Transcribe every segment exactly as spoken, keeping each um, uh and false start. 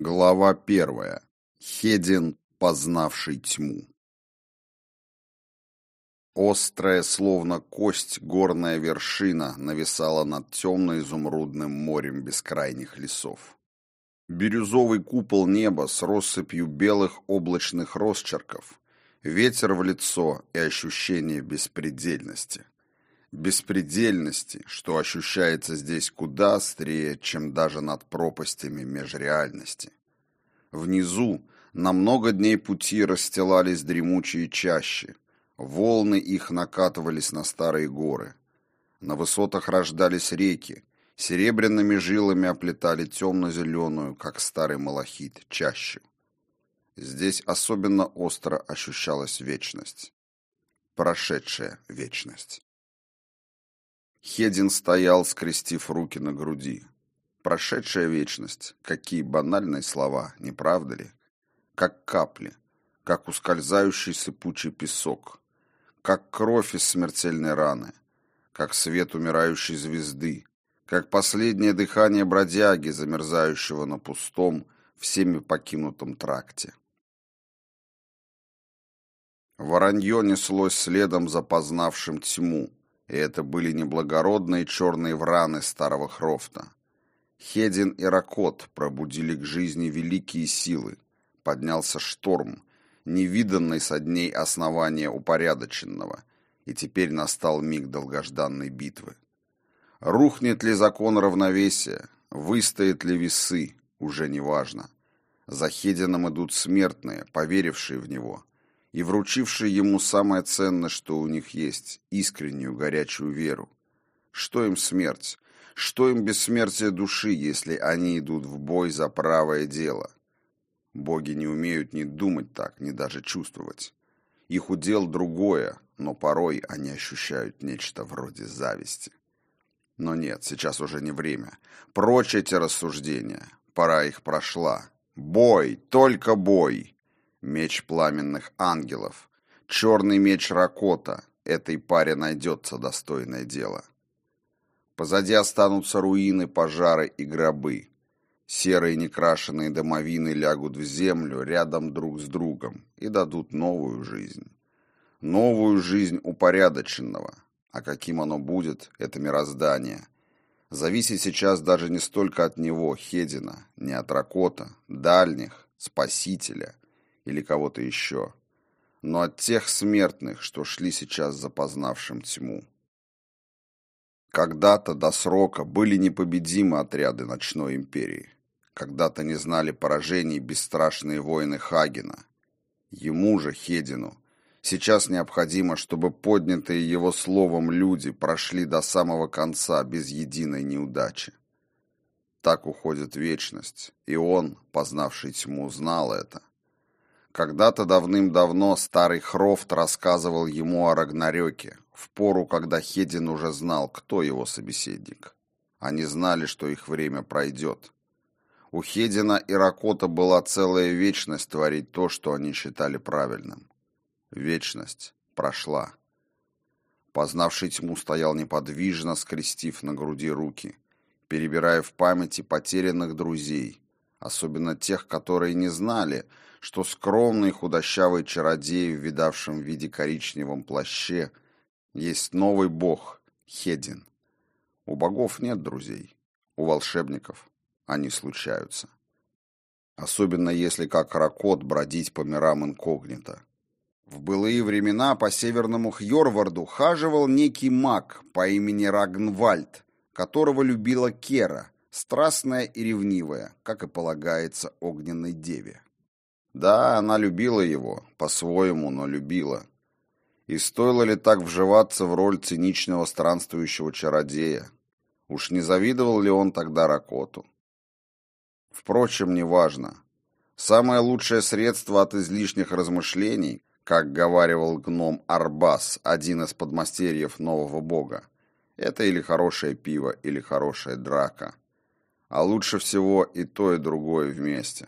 Глава первая. Хедин, познавший тьму. Острая, словно кость, горная вершина нависала над темно-изумрудным морем бескрайних лесов. Бирюзовый купол неба с россыпью белых облачных росчерков, ветер в лицо и ощущение беспредельности. Беспредельности, что ощущается здесь куда острее, чем даже над пропастями межреальности. Внизу на много дней пути расстилались дремучие чащи, волны их накатывались на старые горы. На высотах рождались реки, серебряными жилами оплетали темно-зеленую, как старый малахит, чащу. Здесь особенно остро ощущалась вечность. Прошедшая вечность. Хедин стоял, скрестив руки на груди. Прошедшая вечность, какие банальные слова, не правда ли? Как капли, как ускользающий сыпучий песок, как кровь из смертельной раны, как свет умирающей звезды, как последнее дыхание бродяги, замерзающего на пустом, всеми покинутом тракте. Воронье неслось следом за познавшим тьму, и это были неблагородные черные враны старого Хрофта. Хедин и Ракот пробудили к жизни великие силы. Поднялся шторм, невиданный со дней основания упорядоченного, и теперь настал миг долгожданной битвы. Рухнет ли закон равновесия, выстоят ли весы, уже не важно. За Хедином идут смертные, поверившие в него, и вручившие ему самое ценное, что у них есть, искреннюю горячую веру. Что им смерть? Что им бессмертие души, если они идут в бой за правое дело? Боги не умеют ни думать так, ни даже чувствовать. Их удел другое, но порой они ощущают нечто вроде зависти. Но нет, сейчас уже не время. Прочь эти рассуждения. Пора их прошла. Бой, только бой. Меч пламенных ангелов. Черный меч Ракота. Этой паре найдется достойное дело. Позади останутся руины, пожары и гробы. Серые некрашенные домовины лягут в землю рядом друг с другом и дадут новую жизнь. Новую жизнь упорядоченного. А каким оно будет, это мироздание, зависит сейчас даже не столько от него, Хедина, не от Ракота, дальних, Спасителя или кого-то еще, но от тех смертных, что шли сейчас за познавшим тьму. Когда-то до срока были непобедимы отряды Ночной Империи. Когда-то не знали поражений бесстрашные воины Хагена. Ему же, Хедину, сейчас необходимо, чтобы поднятые его словом люди прошли до самого конца без единой неудачи. Так уходит вечность, и он, познавший тьму, знал это. Когда-то давным-давно старый Хрофт рассказывал ему о Рагнарёке, в пору, когда Хедин уже знал, кто его собеседник. Они знали, что их время пройдет. У Хедина и Ракота была целая вечность творить то, что они считали правильным. Вечность прошла. Познавший тьму стоял неподвижно, скрестив на груди руки, перебирая в памяти потерянных друзей, особенно тех, которые не знали, что скромный худощавый чародей в видавшем виде коричневом плаще есть новый бог Хедин. У богов нет друзей, у волшебников они случаются. Особенно если, как Ракот, бродить по мирам инкогнито. В былые времена по северному Хьорварду хаживал некий маг по имени Рагнвальд, которого любила Кера, страстная и ревнивая, как и полагается огненной деве. Да, она любила его, по-своему, но любила. И стоило ли так вживаться в роль циничного странствующего чародея? Уж не завидовал ли он тогда Ракоту? Впрочем, неважно. Самое лучшее средство от излишних размышлений, как говаривал гном Арбас, один из подмастерьев нового бога, это или хорошее пиво, или хорошая драка. А лучше всего и то, и другое вместе.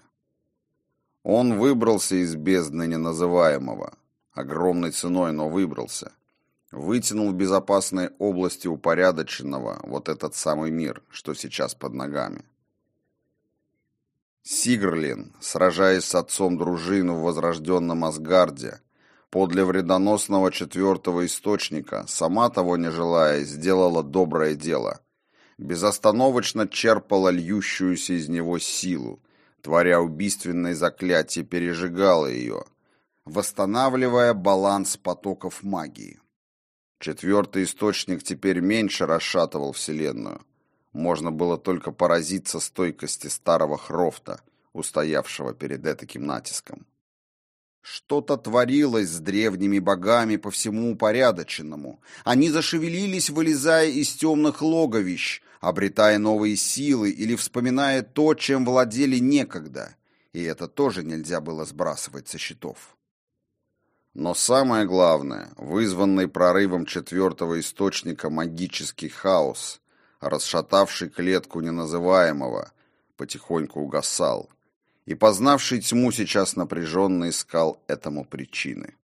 Он выбрался из бездны неназываемого, огромной ценой, но выбрался. Вытянул в безопасной области упорядоченного вот этот самый мир, что сейчас под ногами. Сигрлин, сражаясь с отцом дружины в возрожденном Асгарде, подле вредоносного четвертого источника, сама того не желая, сделала доброе дело. Безостановочно черпала льющуюся из него силу, творя убийственные заклятия, пережигала ее, восстанавливая баланс потоков магии. Четвертый источник теперь меньше расшатывал Вселенную. Можно было только поразиться стойкости старого Хрофта, устоявшего перед этаким натиском. Что-то творилось с древними богами по всему упорядоченному. Они зашевелились, вылезая из темных логовищ, обретая новые силы или вспоминая то, чем владели некогда. И это тоже нельзя было сбрасывать со счетов. Но самое главное, вызванный прорывом четвертого источника магический хаос, расшатавший клетку неназываемого, потихоньку угасал, и познавший тьму сейчас напряженно искал этому причины.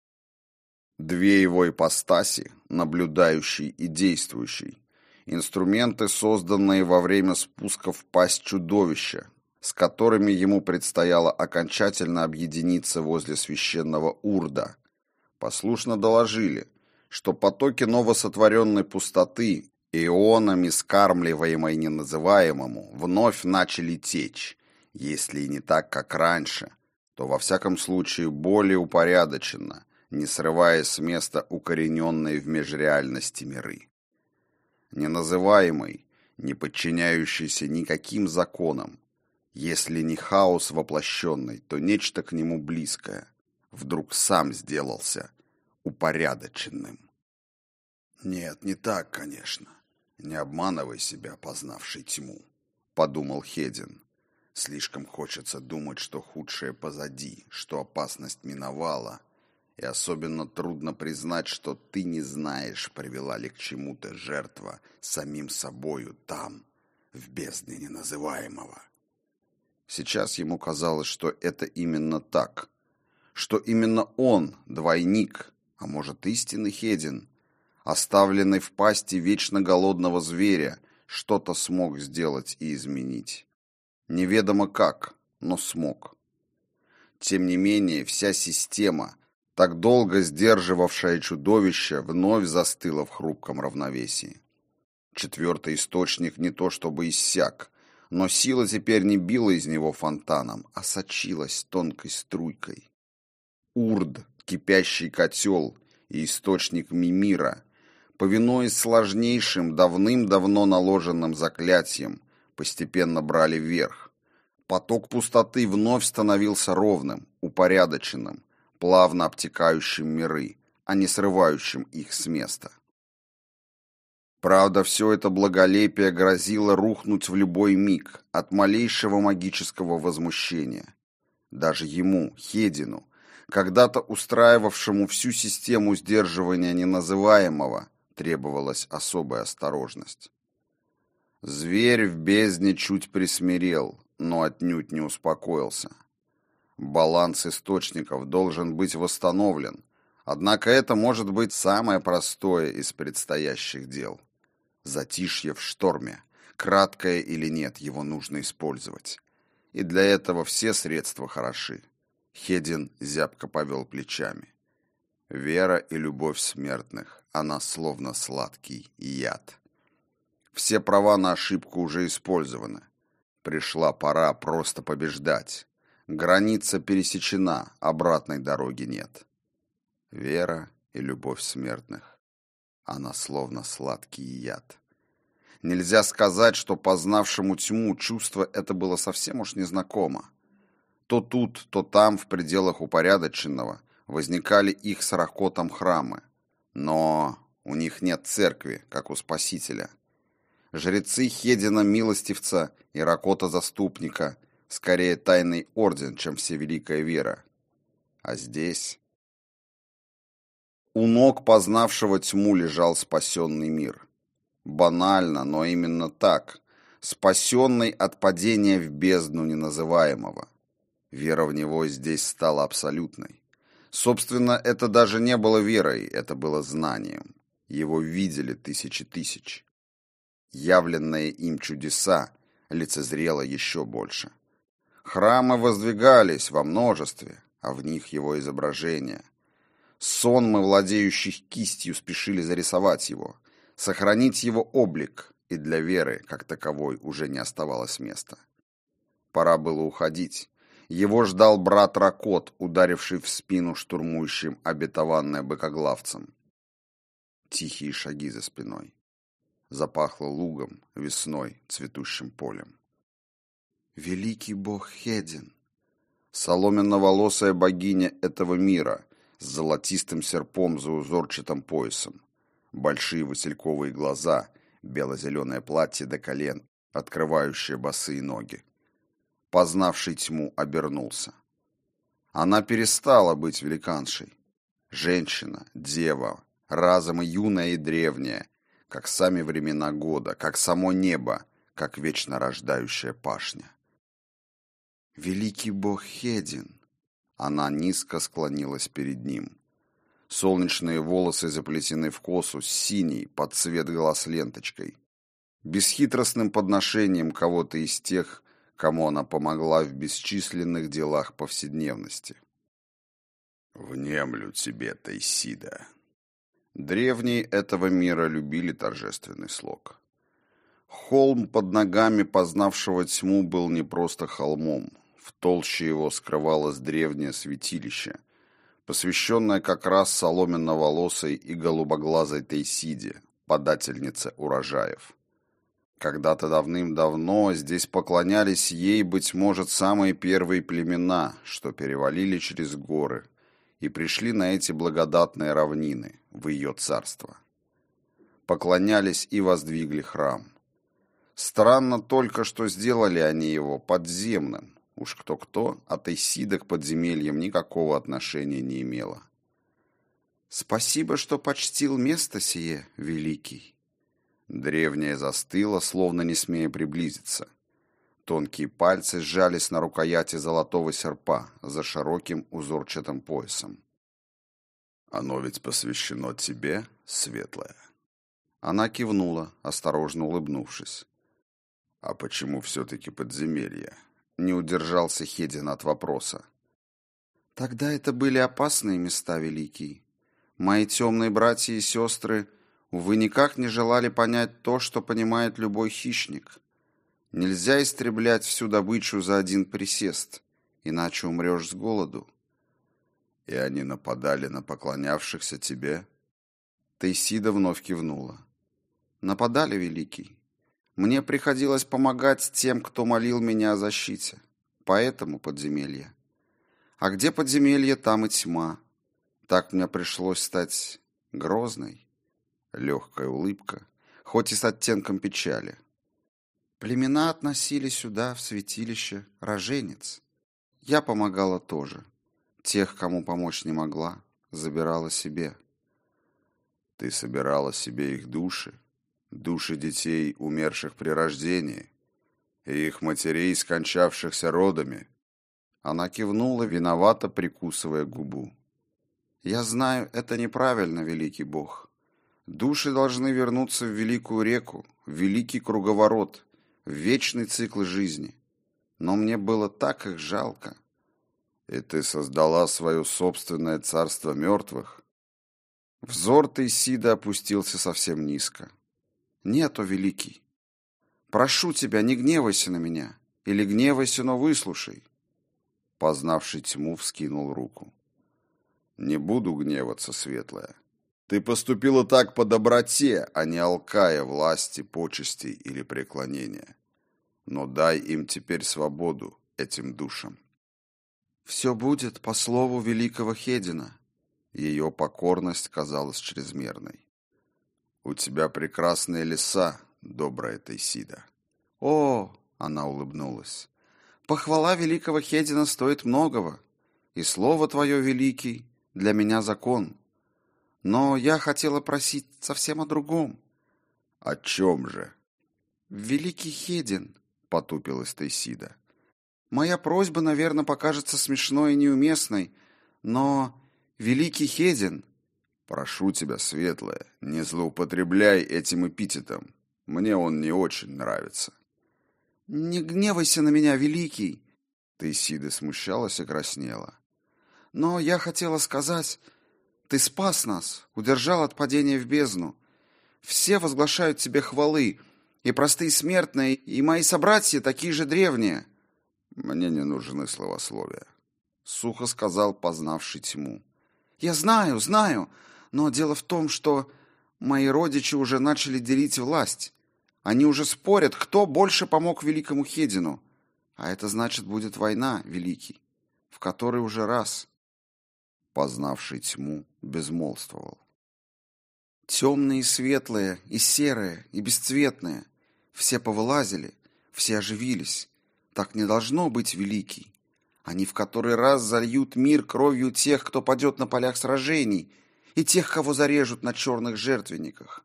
Две его ипостаси, наблюдающий и действующий, инструменты, созданные во время спуска в пасть чудовища, с которыми ему предстояло окончательно объединиться возле священного Урда, послушно доложили, что потоки новосотворенной пустоты, ионами скармливаемой неназываемому, вновь начали течь, если и не так, как раньше, то во всяком случае более упорядоченно, не срывая с места укорененные в межреальности миры. Неназываемый, не подчиняющийся никаким законам, если не хаос воплощенный, то нечто к нему близкое, вдруг сам сделался упорядоченным. «Нет, не так, конечно. Не обманывай себя, познавший тьму», — подумал Хедин. «Слишком хочется думать, что худшее позади, что опасность миновала, и особенно трудно признать, что ты не знаешь, привела ли к чему-то жертва самим собою там, в бездне неназываемого». Сейчас ему казалось, что это именно так, что именно он, двойник, а может истинный Хедин, оставленный в пасти вечно голодного зверя, что-то смог сделать и изменить. Неведомо как, но смог. Тем не менее, вся система, так долго сдерживавшая чудовище, вновь застыла в хрупком равновесии. Четвертый источник не то чтобы иссяк, но сила теперь не била из него фонтаном, а сочилась тонкой струйкой. Урд, кипящий котел и источник Мимира, повинуясь сложнейшим, давным-давно наложенным заклятиям, постепенно брали вверх. Поток пустоты вновь становился ровным, упорядоченным, плавно обтекающим миры, а не срывающим их с места. Правда, все это благолепие грозило рухнуть в любой миг от малейшего магического возмущения. Даже ему, Хедину, когда-то устраивавшему всю систему сдерживания неназываемого, требовалась особая осторожность. Зверь в бездне чуть присмирел, но отнюдь не успокоился. Баланс источников должен быть восстановлен, однако это может быть самое простое из предстоящих дел. Затишье в шторме, краткое или нет, его нужно использовать. И для этого все средства хороши. Хедин зябко повел плечами. Вера и любовь смертных, она словно сладкий яд. Все права на ошибку уже использованы. Пришла пора просто побеждать. Граница пересечена, обратной дороги нет. Вера и любовь смертных, она словно сладкий яд. Нельзя сказать, что познавшему тьму чувство это было совсем уж незнакомо. То тут, то там, в пределах упорядоченного, возникали их с Ракотом храмы. Но у них нет церкви, как у Спасителя. Жрецы Хедина Милостивца и Ракота Заступника скорее тайный орден, чем всевеликая вера. А здесь... У ног познавшего тьму лежал спасенный мир. Банально, но именно так. Спасенный от падения в бездну неназываемого. Вера в него здесь стала абсолютной. Собственно, это даже не было верой, это было знанием. Его видели тысячи тысяч. Явленные им чудеса лицезрело еще больше. Храмы воздвигались во множестве, а в них его изображение. Сонмы, владеющих кистью, спешили зарисовать его, сохранить его облик, и для веры, как таковой, уже не оставалось места. Пора было уходить. Его ждал брат Ракот, ударивший в спину штурмующим обетованное быкоглавцем. Тихие шаги за спиной. Запахло лугом, весной, цветущим полем. Великий бог Хедин, соломенно-волосая богиня этого мира, с золотистым серпом за узорчатым поясом, большие васильковые глаза, бело-зеленое платье до колен, открывающее босые ноги. Познавший тьму, обернулся. Она перестала быть великаншей. Женщина, дева, разом и юная, и древняя, как сами времена года, как само небо, как вечно рождающая пашня. Великий бог Хедин. Она низко склонилась перед ним. Солнечные волосы заплетены в косу с синей под цвет глаз ленточкой. Бесхитростным подношением кого-то из тех, кому она помогла в бесчисленных делах повседневности. «Внемлю тебе, Тейсида». Древние этого мира любили торжественный слог. Холм под ногами познавшего тьму был не просто холмом. В толще его скрывалось древнее святилище, посвященное как раз соломенно-волосой и голубоглазой Тейсиде, подательнице урожаев. Когда-то давным-давно здесь поклонялись ей, быть может, самые первые племена, что перевалили через горы и пришли на эти благодатные равнины, в ее царство. Поклонялись и воздвигли храм. Странно только, что сделали они его подземным. Уж кто-кто, а Тейсида к подземельям никакого отношения не имела. «Спасибо, что почтил место сие, великий». Древняя застыла, словно не смея приблизиться. Тонкие пальцы сжались на рукояти золотого серпа за широким узорчатым поясом. «Оно ведь посвящено тебе, светлая». Она кивнула, осторожно улыбнувшись. «А почему все-таки подземелье?» Не удержался Хедин от вопроса. «Тогда это были опасные места, великий. Мои темные братья и сестры, увы, никак не желали понять то, что понимает любой хищник. Нельзя истреблять всю добычу за один присест, иначе умрешь с голоду». «И они нападали на поклонявшихся тебе?» Тейсида вновь кивнула. «Нападали, великий. Мне приходилось помогать тем, кто молил меня о защите. Поэтому подземелье. А где подземелье, там и тьма. Так мне пришлось стать грозной». Легкая улыбка, хоть и с оттенком печали. Племена относили сюда, в святилище, роженец. Я помогала тоже. Тех, кому помочь не могла, забирала себе. «Ты собирала себе их души? Души детей, умерших при рождении, и их матерей, скончавшихся родами?» Она кивнула, виновато прикусывая губу. «Я знаю, это неправильно, великий бог. Души должны вернуться в великую реку, в великий круговорот, в вечный цикл жизни. Но мне было так их жалко». «И ты создала свое собственное царство мертвых?» Взор Тейсида опустился совсем низко. «Нет, о великий, прошу тебя, не гневайся на меня, или гневайся, но выслушай». Познавший тьму, вскинул руку. «Не буду гневаться, светлая. Ты поступила так по доброте, а не алкая власти, почестей или преклонения. Но дай им теперь свободу, этим душам». «Все будет по слову великого Хедина». Ее покорность казалась чрезмерной. «У тебя прекрасные леса, добрая Тейсида». «О!» — она улыбнулась. «Похвала великого Хедина стоит многого, и слово твое, великий, для меня закон. Но я хотела просить совсем о другом». «О чем же?» «Великий Хедин», — потупилась Тейсида. «Моя просьба, наверное, покажется смешной и неуместной, но великий Хедин...» «Прошу тебя, светлая, не злоупотребляй этим эпитетом. Мне он не очень нравится». «Не гневайся на меня, великий. Таисида смущалась и краснела. Но я хотела сказать, ты спас нас, удержал от падения в бездну. Все возглашают тебе хвалы, и простые смертные, и мои собратья такие же древние. Мне не нужны словословия, сухо сказал познавший тьму. Я знаю, знаю, но дело в том, что мои родичи уже начали делить власть. Они уже спорят, кто больше помог великому Хедину. А это значит, будет война, великий, в которой уже раз. Познавший тьму безмолвствовал. Темные и светлые, и серые, и бесцветные. Все повылазили, все оживились. Так не должно быть, великий. Они в который раз зальют мир кровью тех, кто падет на полях сражений, и тех, кого зарежут на черных жертвенниках.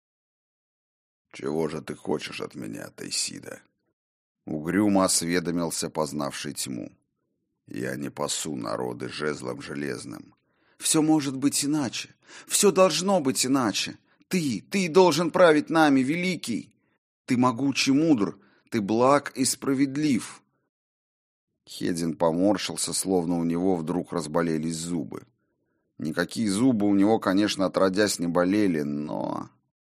Чего же ты хочешь от меня, Таисида? Угрюмо осведомился познавший тьму. Я не пасу народы жезлом железным. Все может быть иначе. Все должно быть иначе. Ты, ты должен править нами, великий. Ты могуч и мудр, ты благ и справедлив. Хедин поморщился, словно у него вдруг разболелись зубы. Никакие зубы у него, конечно, отродясь не болели, но...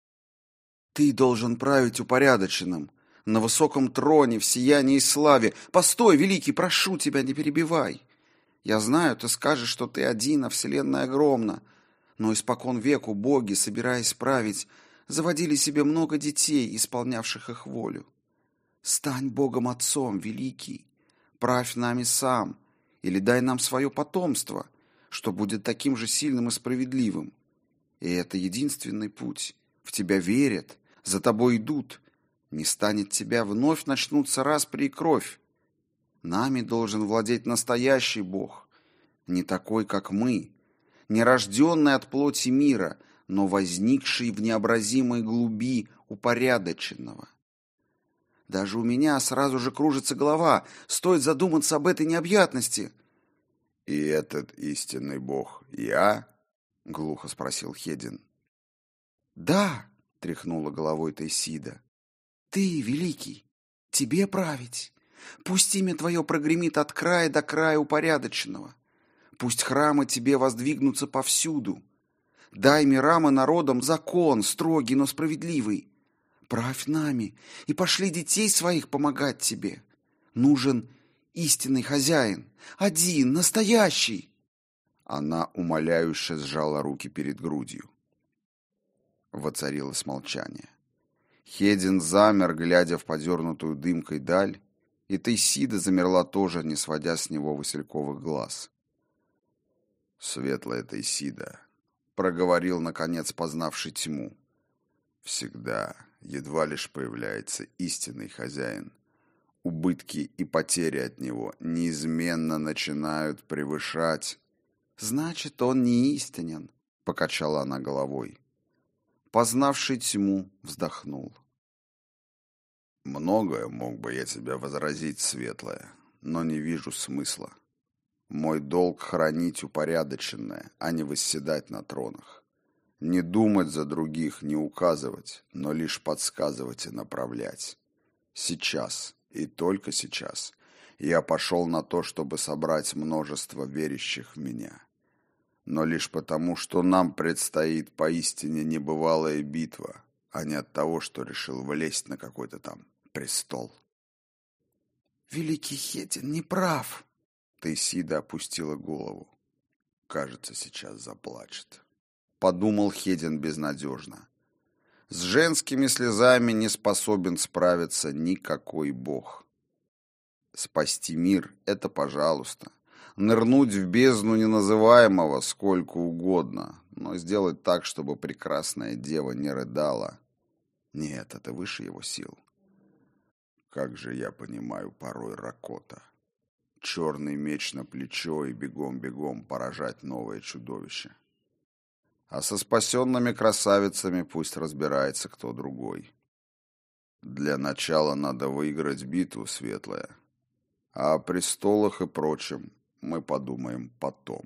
Ты должен править упорядоченным, на высоком троне, в сиянии и славе. Постой, великий, прошу тебя, не перебивай. Я знаю, ты скажешь, что ты один, а вселенная огромна. Но испокон веку боги, собираясь править, заводили себе много детей, исполнявших их волю. Стань Богом-отцом, великий, правь нами сам, или дай нам свое потомство, что будет таким же сильным и справедливым. И это единственный путь. В тебя верят, за тобой идут. Не станет тебя, вновь начнутся распри и кровь. Нами должен владеть настоящий Бог, не такой, как мы, не рожденный от плоти мира, но возникший в необразимой глуби упорядоченного. Даже у меня сразу же кружится голова, стоит задуматься об этой необъятности. — И этот истинный Бог я? — глухо спросил Хедин. — Да, — тряхнула головой Таисида. — Ты, великий, тебе править. Пусть имя твое прогремит от края до края упорядоченного. Пусть храмы тебе воздвигнутся повсюду. Дай мирам и народам закон, строгий, но справедливый. Правь нами и пошли детей своих помогать тебе. Нужен истинный хозяин, один, настоящий. Она умоляюще сжала руки перед грудью. Воцарилось молчание. Хедин замер, глядя в подернутую дымкой даль, и Таисида замерла тоже, не сводя с него васильковых глаз. «Светлая Таисида», — проговорил, наконец, познавший тьму, — «всегда, едва лишь появляется истинный хозяин, убытки и потери от него неизменно начинают превышать...» «Значит, он не истинен», — покачала она головой. Познавший тьму вздохнул. «Многое мог бы я тебе возразить, светлая, но не вижу смысла. Мой долг — хранить упорядоченное, а не восседать на тронах. Не думать за других, не указывать, но лишь подсказывать и направлять. Сейчас, и только сейчас, я пошел на то, чтобы собрать множество верящих в меня. Но лишь потому, что нам предстоит поистине небывалая битва, а не от того, что решил влезть на какой-то там престол». «Великий Хедин не прав», — Таисида опустила голову. «Кажется, сейчас заплачет», — подумал Хедин безнадежно. С женскими слезами не способен справиться никакой бог. Спасти мир — это пожалуйста. Нырнуть в бездну неназываемого сколько угодно, но сделать так, чтобы прекрасная дева не рыдала. Нет, это выше его сил. Как же я понимаю порой Ракота. Черный меч на плечо и бегом-бегом поражать новое чудовище. А со спасенными красавицами пусть разбирается кто другой. Для начала надо выиграть битву, светлая. А о престолах и прочем мы подумаем потом.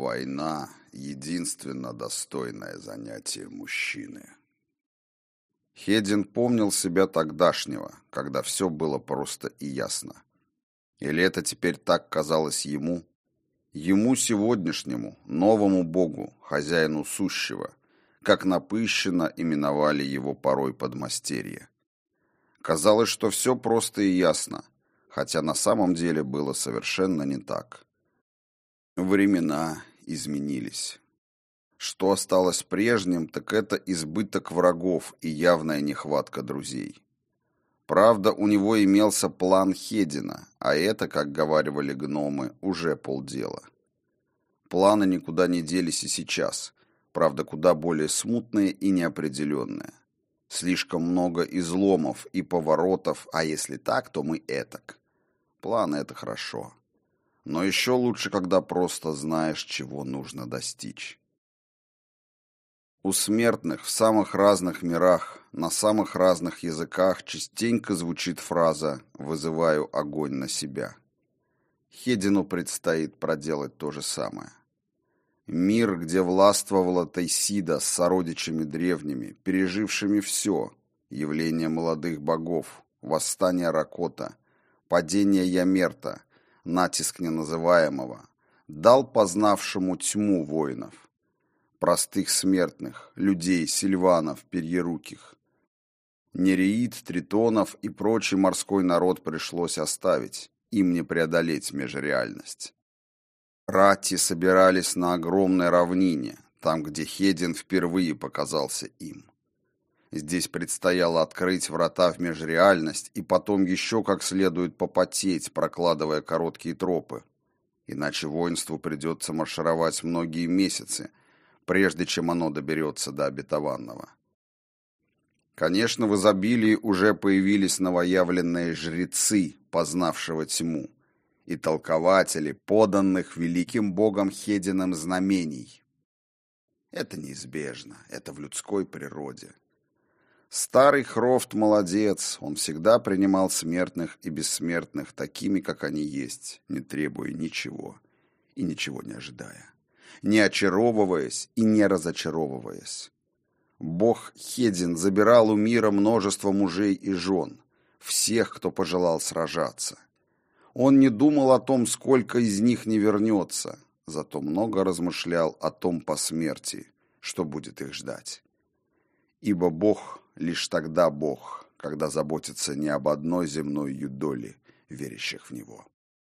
Война — единственно достойное занятие мужчины. Хедин помнил себя тогдашнего, когда все было просто и ясно. Или это теперь так казалось ему? Ему сегодняшнему, новому богу, хозяину сущего, как напыщенно именовали его порой подмастерье. Казалось, что все просто и ясно, хотя на самом деле было совершенно не так. Времена изменились. Что осталось прежним, так это избыток врагов и явная нехватка друзей. Правда, у него имелся план Хедина, а это, как говаривали гномы, уже полдела. Планы никуда не делись и сейчас, правда, куда более смутные и неопределенные. Слишком много изломов и поворотов, а если так, то мы этак. Планы — это хорошо. Но еще лучше, когда просто знаешь, чего нужно достичь. У смертных в самых разных мирах, на самых разных языках частенько звучит фраза «вызываю огонь на себя». Хедину предстоит проделать то же самое. Мир, где властвовала Тайсида с сородичами древними, пережившими все — явление молодых богов, восстание Ракота, падение Ямерта, натиск неназываемого, дал познавшему тьму воинов, простых смертных, людей, сильванов, перьеруких. Нереид, тритонов и прочий морской народ пришлось оставить, им не преодолеть межреальность. Рати собирались на огромной равнине, там, где Хедин впервые показался им. Здесь предстояло открыть врата в межреальность и потом еще как следует попотеть, прокладывая короткие тропы. Иначе воинству придется маршировать многие месяцы, прежде чем оно доберется до обетованного. Конечно, в изобилии уже появились новоявленные жрецы, познавшего тьму, и толкователи, поданных великим богом Хедином знамений. Это неизбежно, это в людской природе. Старый Хрофт молодец, он всегда принимал смертных и бессмертных такими, как они есть, не требуя ничего и ничего не ожидая, не очаровываясь и не разочаровываясь. Бог Хедин забирал у мира множество мужей и жен, всех, кто пожелал сражаться. Он не думал о том, сколько из них не вернется, зато много размышлял о том посмертии, что будет их ждать. Ибо Бог лишь тогда Бог, когда заботится не об одной земной юдоли, верящих в Него.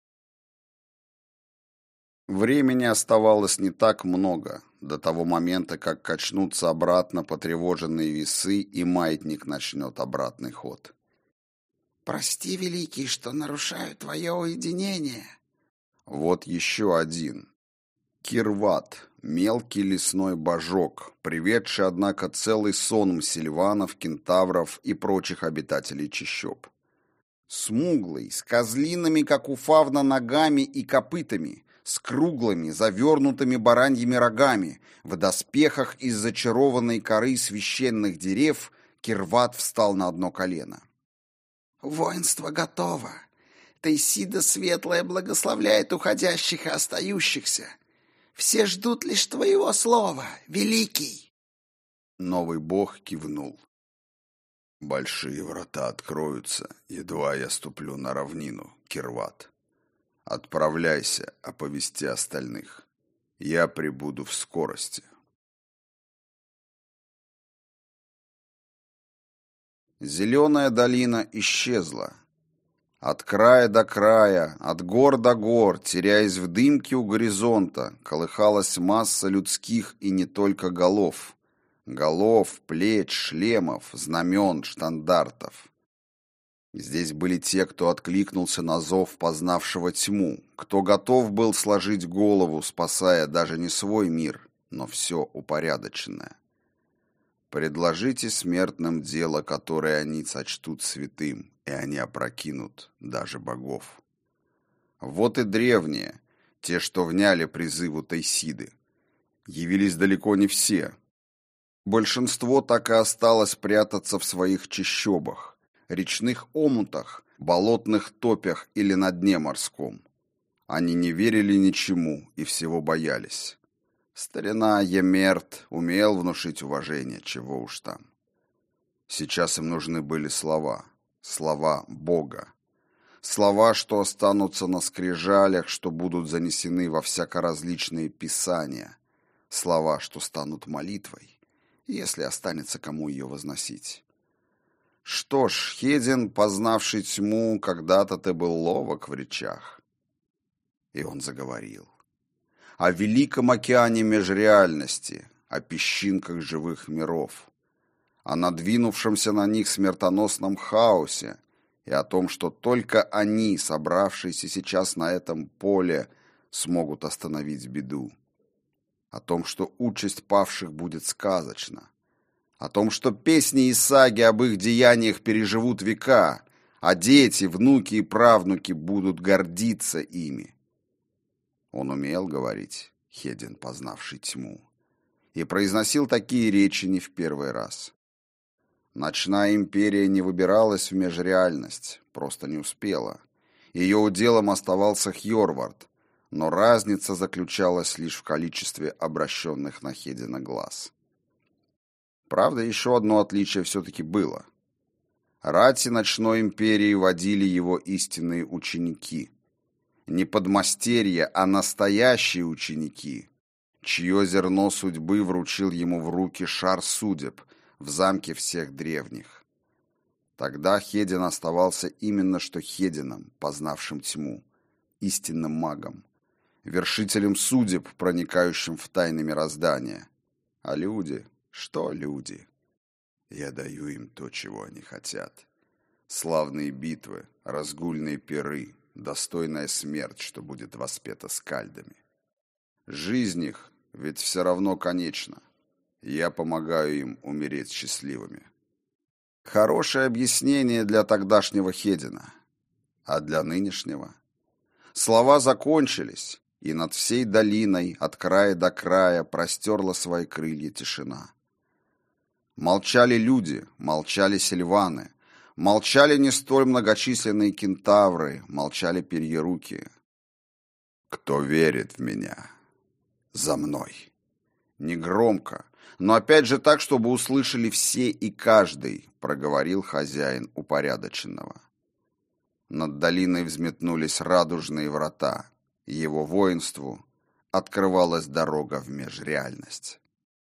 Времени оставалось не так много, до того момента, как качнутся обратно потревоженные весы и маятник начнет обратный ход. «Прости, Великий, что нарушаю твое уединение». Вот еще один. Кирват, мелкий лесной божок, приведший, однако, целый сон сильванов, кентавров и прочих обитателей чащоб. Смуглый, с козлиными, как у фавна, ногами и копытами, с круглыми, завернутыми бараньими рогами, в доспехах из зачарованной коры священных дерев, Кирват встал на одно колено. «Воинство готово. Тайсида Светлая благословляет уходящих и остающихся. Все ждут лишь твоего слова, Великий». Новый бог кивнул. «Большие врата откроются, едва я ступлю на равнину, Кирват. Отправляйся, оповести остальных. Я прибуду в скорости». Зеленая долина исчезла. От края до края, от гор до гор, теряясь в дымке у горизонта, колыхалась масса людских и не только голов. Голов, плеч, шлемов, знамен, штандартов. Здесь были те, кто откликнулся на зов познавшего тьму, кто готов был сложить голову, спасая даже не свой мир, но все упорядоченное. Предложите смертным дело, которое они сочтут святым, и они опрокинут даже богов. Вот и древние, те, что вняли призыву Тайсиды. Явились далеко не все. Большинство так и осталось прятаться в своих чащобах, речных омутах, болотных топях или на дне морском. Они не верили ничему и всего боялись. Старина Емерт умел внушить уважение, чего уж там. Сейчас им нужны были слова. Слова Бога. Слова, что останутся на скрижалях, что будут занесены во всякоразличные писания. Слова, что станут молитвой, если останется кому ее возносить. Что ж, Хедин, познавший тьму, когда-то ты был ловок в речах. И он заговорил. О великом океане межреальности, о песчинках живых миров, о надвинувшемся на них смертоносном хаосе и о том, что только они, собравшиеся сейчас на этом поле, смогут остановить беду. О том, что участь павших будет сказочна. О том, что песни и саги об их деяниях переживут века, а дети, внуки и правнуки будут гордиться ими. Он умел говорить, Хедин, познавший тьму, и произносил такие речи не в первый раз. Ночная империя не выбиралась в межреальность, просто не успела. Ее уделом оставался Хьорвард, но разница заключалась лишь в количестве обращенных на Хедина глаз. Правда, еще одно отличие все-таки было. Рати ночной империи водили его истинные ученики. Не подмастерья, а настоящие ученики, чье зерно судьбы вручил ему в руки шар судеб в замке всех древних. Тогда Хедин оставался именно что Хедином, познавшим тьму, истинным магом, вершителем судеб, проникающим в тайны мироздания. А люди... Что люди? Я даю им то, чего они хотят. Славные битвы, разгульные пиры, достойная смерть, что будет воспета скальдами. Жизнь их ведь все равно конечна. Я помогаю им умереть счастливыми. Хорошее объяснение для тогдашнего Хедина. А для нынешнего? Слова закончились, и над всей долиной от края до края простерла свои крылья тишина. Молчали люди, молчали сильваны, молчали не столь многочисленные кентавры, молчали перьеруки. Кто верит в меня? За мной. Негромко, но опять же так, чтобы услышали все и каждый, проговорил хозяин упорядоченного. Над долиной взметнулись радужные врата, и его воинству открывалась дорога в межреальность.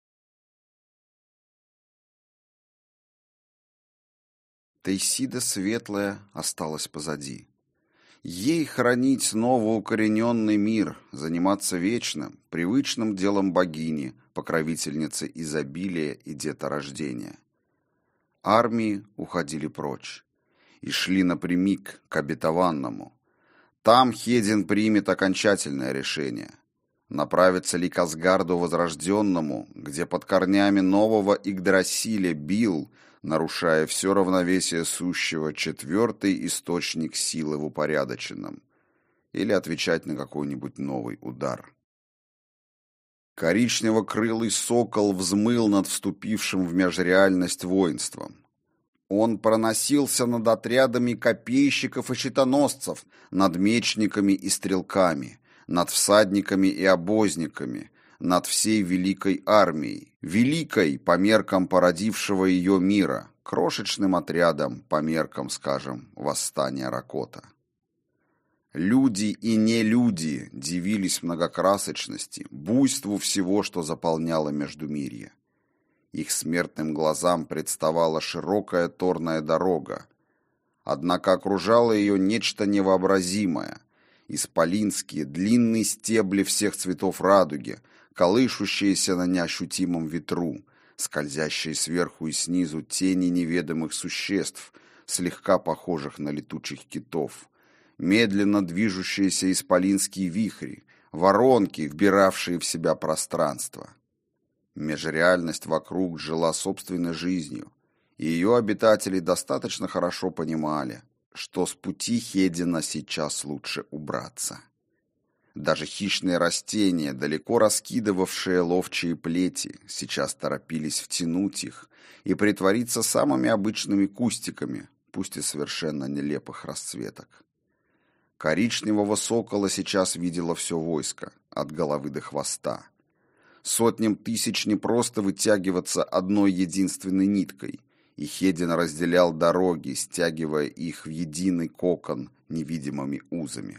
Тейсида Светлая осталась позади. Ей хранить новоукорененный мир, заниматься вечным, привычным делом богини, покровительницы изобилия и деторождения. Армии уходили прочь и шли напрямик к обетованному. Там Хедин примет окончательное решение. Направится ли к Асгарду Возрожденному, где под корнями нового Игдрасиля бил, нарушая все равновесие сущего, четвертый источник силы в упорядоченном, или отвечать на какой-нибудь новый удар. Коричнево-крылый сокол взмыл над вступившим в межреальность воинством. Он проносился над отрядами копейщиков и щитоносцев, над мечниками и стрелками, над всадниками и обозниками, над всей великой армией, великой по меркам породившего ее мира, крошечным отрядом по меркам, скажем, восстания Ракота. Люди и нелюди дивились многокрасочности, буйству всего, что заполняло Междумирье. Их смертным глазам представала широкая торная дорога, однако окружало ее нечто невообразимое, исполинские длинные стебли всех цветов радуги, колышущиеся на неощутимом ветру, скользящие сверху и снизу тени неведомых существ, слегка похожих на летучих китов, медленно движущиеся исполинские вихри, воронки, вбиравшие в себя пространство. Межреальность вокруг жила собственной жизнью, и ее обитатели достаточно хорошо понимали, что с пути Хедина сейчас лучше убраться. Даже хищные растения, далеко раскидывавшие ловчие плети, сейчас торопились втянуть их и притвориться самыми обычными кустиками, пусть и совершенно нелепых расцветок. Коричневого сокола сейчас видело все войско, от головы до хвоста. Сотням тысяч не просто вытягиваться одной единственной ниткой, и Хедин разделял дороги, стягивая их в единый кокон невидимыми узами.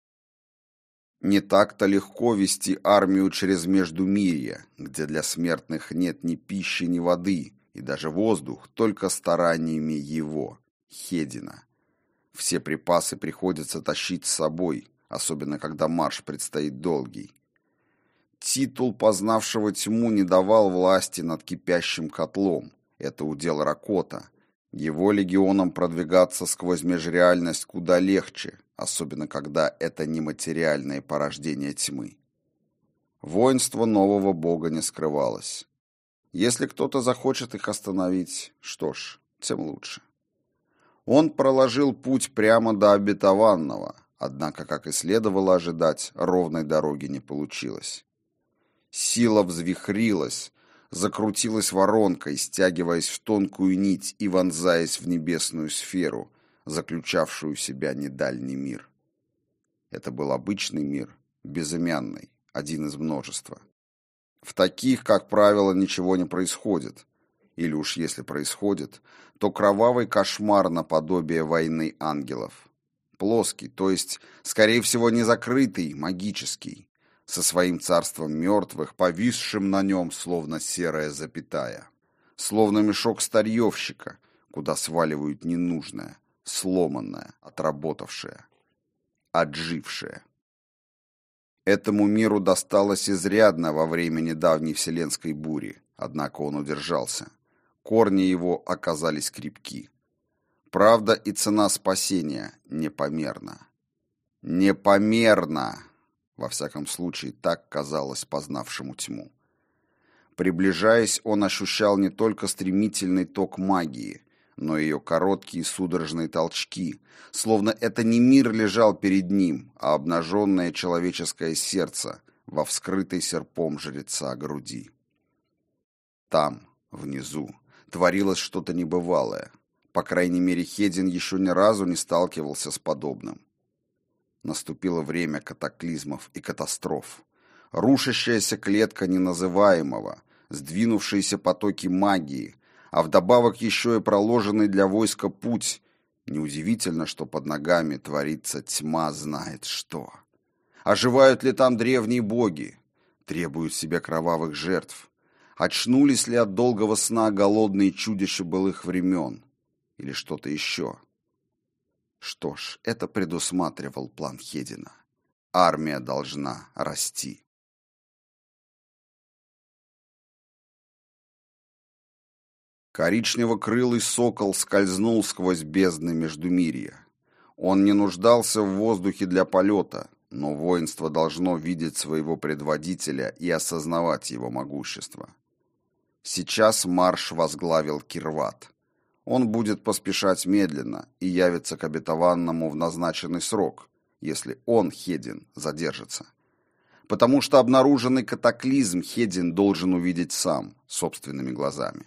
Не так-то легко вести армию через Междумирье, где для смертных нет ни пищи, ни воды, и даже воздух только стараниями его, Хедина. Все припасы приходится тащить с собой, особенно когда марш предстоит долгий. Титул познавшего тьму не давал власти над кипящим котлом, это удел Ракота. Его легионам продвигаться сквозь межреальность куда легче, особенно когда это нематериальное порождение тьмы. Воинство нового бога не скрывалось. Если кто-то захочет их остановить, что ж, тем лучше. Он проложил путь прямо до обетованного, однако, как и следовало ожидать, ровной дороги не получилось. Сила взвихрилась, закрутилась воронкой, стягиваясь в тонкую нить и вонзаясь в небесную сферу, заключавшую в себя недальний мир. Это был обычный мир, безымянный, один из множества. В таких, как правило, ничего не происходит. Или уж если происходит, то кровавый кошмар наподобие войны ангелов. Плоский, то есть, скорее всего, не закрытый, магический, со своим царством мертвых, повисшим на нем, словно серая запятая. Словно мешок старьевщика, куда сваливают ненужное, сломанное, отработавшее, отжившее. Этому миру досталось изрядно во время недавней вселенской бури, однако он удержался. Корни его оказались крепки. Правда и цена спасения непомерна. Непомерна! Во всяком случае, так казалось познавшему тьму. Приближаясь, он ощущал не только стремительный ток магии, но и ее короткие судорожные толчки, словно это не мир лежал перед ним, а обнаженное человеческое сердце во вскрытой серпом жреца груди. Там, внизу, творилось что-то небывалое. По крайней мере, Хедин еще ни разу не сталкивался с подобным. Наступило время катаклизмов и катастроф. Рушащаяся клетка неназываемого, сдвинувшиеся потоки магии, а вдобавок еще и проложенный для войска путь. Неудивительно, что под ногами творится тьма знает что. Оживают ли там древние боги? Требуют себе кровавых жертв? Очнулись ли от долгого сна голодные чудища былых времен? Или что-то еще? Что ж, это предусматривал план Хедина. Армия должна расти. Коричнево-крылый сокол скользнул сквозь бездны Междумирья. Он не нуждался в воздухе для полета, но воинство должно видеть своего предводителя и осознавать его могущество. Сейчас марш возглавил Кирват. Он будет поспешать медленно и явится к обетованному в назначенный срок, если он, Хедин, задержится. Потому что обнаруженный катаклизм Хедин должен увидеть сам, собственными глазами.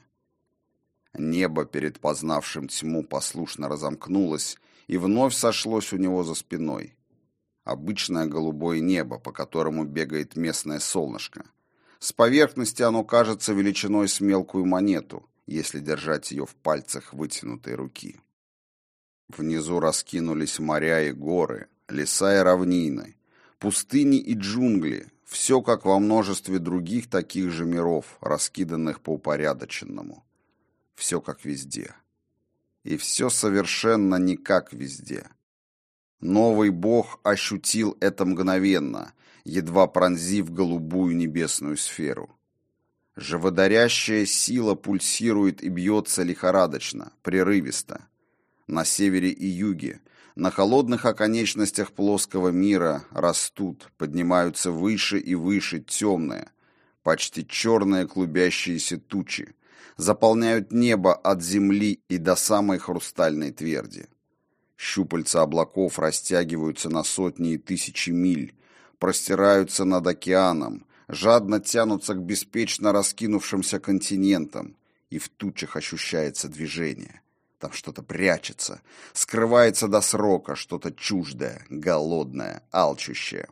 Небо перед познавшим тьму послушно разомкнулось и вновь сошлось у него за спиной. Обычное голубое небо, по которому бегает местное солнышко. С поверхности оно кажется величиной с мелкую монету, если держать ее в пальцах вытянутой руки. Внизу раскинулись моря и горы, леса и равнины, пустыни и джунгли, все как во множестве других таких же миров, раскиданных по упорядоченному. Все как везде. И все совершенно не как везде. Новый бог ощутил это мгновенно, едва пронзив голубую небесную сферу. Живодарящая сила пульсирует и бьется лихорадочно, прерывисто. На севере и юге, на холодных оконечностях плоского мира растут, поднимаются выше и выше темные, почти черные клубящиеся тучи, заполняют небо от земли и до самой хрустальной тверди. Щупальца облаков растягиваются на сотни и тысячи миль, простираются над океаном, жадно тянутся к беспечно раскинувшимся континентам, и в тучах ощущается движение. Там что-то прячется, скрывается до срока, что-то чуждое, голодное, алчущее.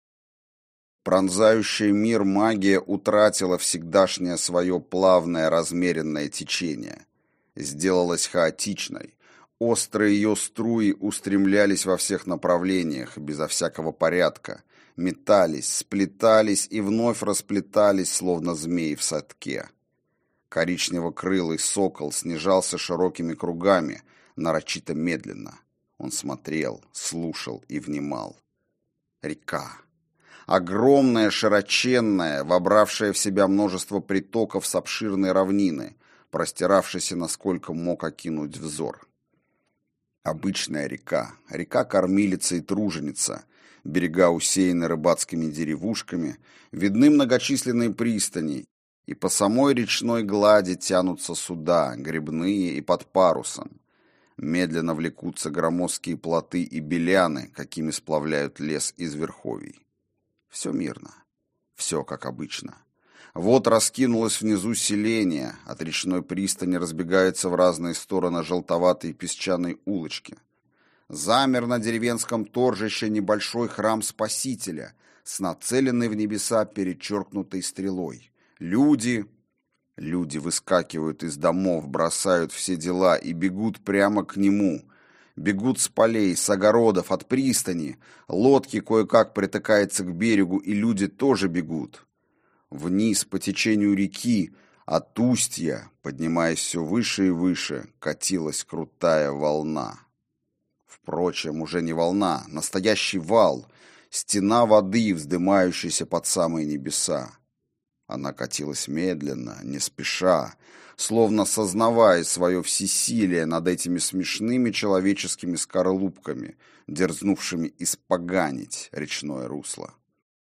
Пронзающая мир магия утратила всегдашнее свое плавное размеренное течение. сделалась хаотичной. Острые ее струи устремлялись во всех направлениях, безо всякого порядка, метались, сплетались и вновь расплетались, словно змеи в садке. Коричнево-крылый сокол снижался широкими кругами, нарочито медленно. Он смотрел, слушал и внимал. Река. Огромная, широченная, вобравшая в себя множество притоков с обширной равнины, простиравшейся, насколько мог окинуть взор. Обычная река, река-кормилица и труженица, берега усеяны рыбацкими деревушками, видны многочисленные пристани, и по самой речной глади тянутся суда, гребные и под парусом. Медленно влекутся громоздкие плоты и беляны, какими сплавляют лес из верховий. Все мирно, все как обычно. Вот раскинулось внизу селение, от речной пристани разбегаются в разные стороны желтоватые песчаные улочки. Замер на деревенском торжище небольшой храм Спасителя с нацеленной в небеса перечеркнутой стрелой. Люди... Люди выскакивают из домов, бросают все дела и бегут прямо к нему. Бегут с полей, с огородов, от пристани. Лодки кое-как притыкаются к берегу, и люди тоже бегут. Вниз по течению реки, от устья, поднимаясь все выше и выше, катилась крутая волна. Впрочем, уже не волна, настоящий вал, стена воды, вздымающаяся под самые небеса. Она катилась медленно, не спеша, словно сознавая свое всесилие над этими смешными человеческими скорлупками, дерзнувшими испоганить речное русло.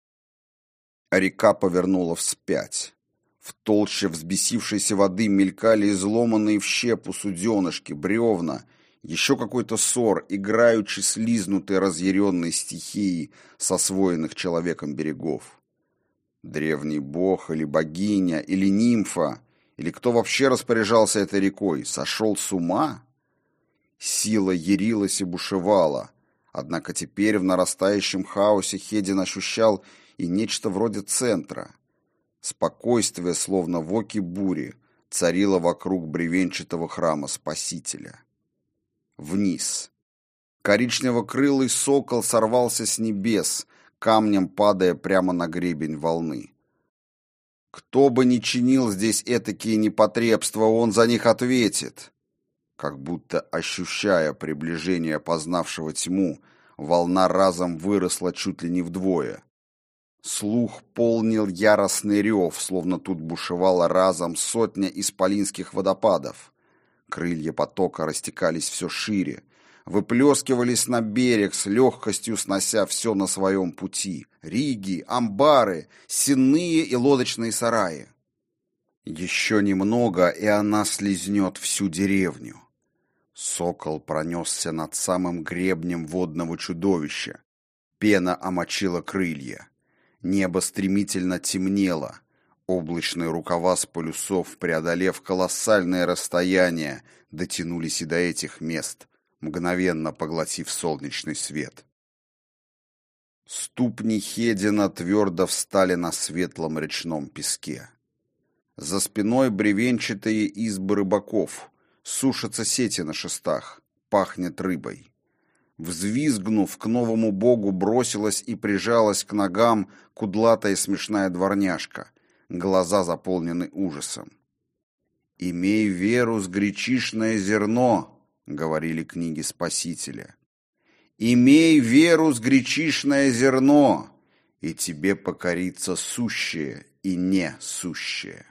Река повернула вспять. В толще взбесившейся воды мелькали изломанные в щепу суденышки, бревна, еще какой-то ссор, играючи слизнутые разъяренной стихией с освоенных человеком берегов. Древний бог или богиня, или нимфа, или кто вообще распоряжался этой рекой, сошел с ума? Сила ярилась и бушевала, однако теперь в нарастающем хаосе Хедин ощущал и нечто вроде центра. Спокойствие, словно в оке бури, царило вокруг бревенчатого храма Спасителя. Вниз. Коричнево-крылый сокол сорвался с небес, камнем падая прямо на гребень волны. Кто бы ни чинил здесь этакие непотребства, он за них ответит. Как будто ощущая приближение познавшего тьму, волна разом выросла чуть ли не вдвое. Слух полнил яростный рев, словно тут бушевала разом сотня исполинских водопадов. Крылья потока растекались все шире, выплескивались на берег, с легкостью снося все на своем пути. Риги, амбары, сенные и лодочные сараи. Еще немного, и она слизнет всю деревню. Сокол пронесся над самым гребнем водного чудовища. Пена омочила крылья. Небо стремительно темнело. Облачные рукава с полюсов, преодолев колоссальное расстояние, дотянулись и до этих мест, мгновенно поглотив солнечный свет. Ступни Хедина твердо встали на светлом речном песке. За спиной бревенчатые избы рыбаков, сушатся сети на шестах, пахнет рыбой. Взвизгнув, к новому богу бросилась и прижалась к ногам кудлатая смешная дворняжка, глаза заполнены ужасом. «Имей веру с гречишное зерно», — говорили книги Спасителя. «Имей веру с гречишное зерно, и тебе покорится сущее и несущее».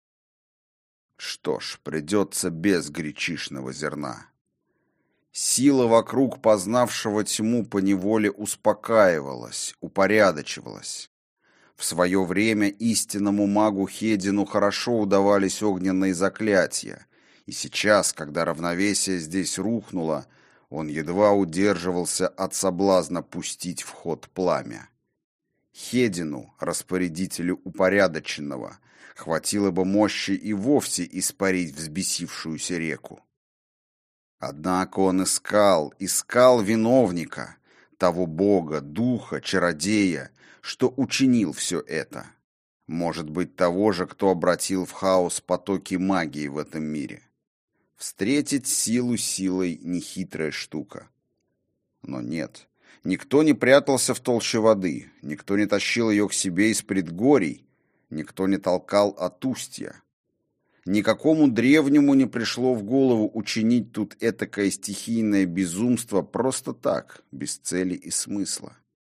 Что ж, придется без гречишного зерна. Сила вокруг познавшего тьму поневоле успокаивалась, упорядочивалась. В свое время истинному магу Хедину хорошо удавались огненные заклятия, и сейчас, когда равновесие здесь рухнуло, он едва удерживался от соблазна пустить в ход пламя. Хедину, распорядителю упорядоченного, хватило бы мощи и вовсе испарить взбесившуюся реку. Однако он искал, искал виновника, того бога, духа, чародея, что учинил все это. Может быть, того же, кто обратил в хаос потоки магии в этом мире. Встретить силу силой — нехитрая штука. Но нет, никто не прятался в толще воды, никто не тащил ее к себе из предгорий, никто не толкал от устья. Никакому древнему не пришло в голову учинить тут этакое стихийное безумство просто так, без цели и смысла.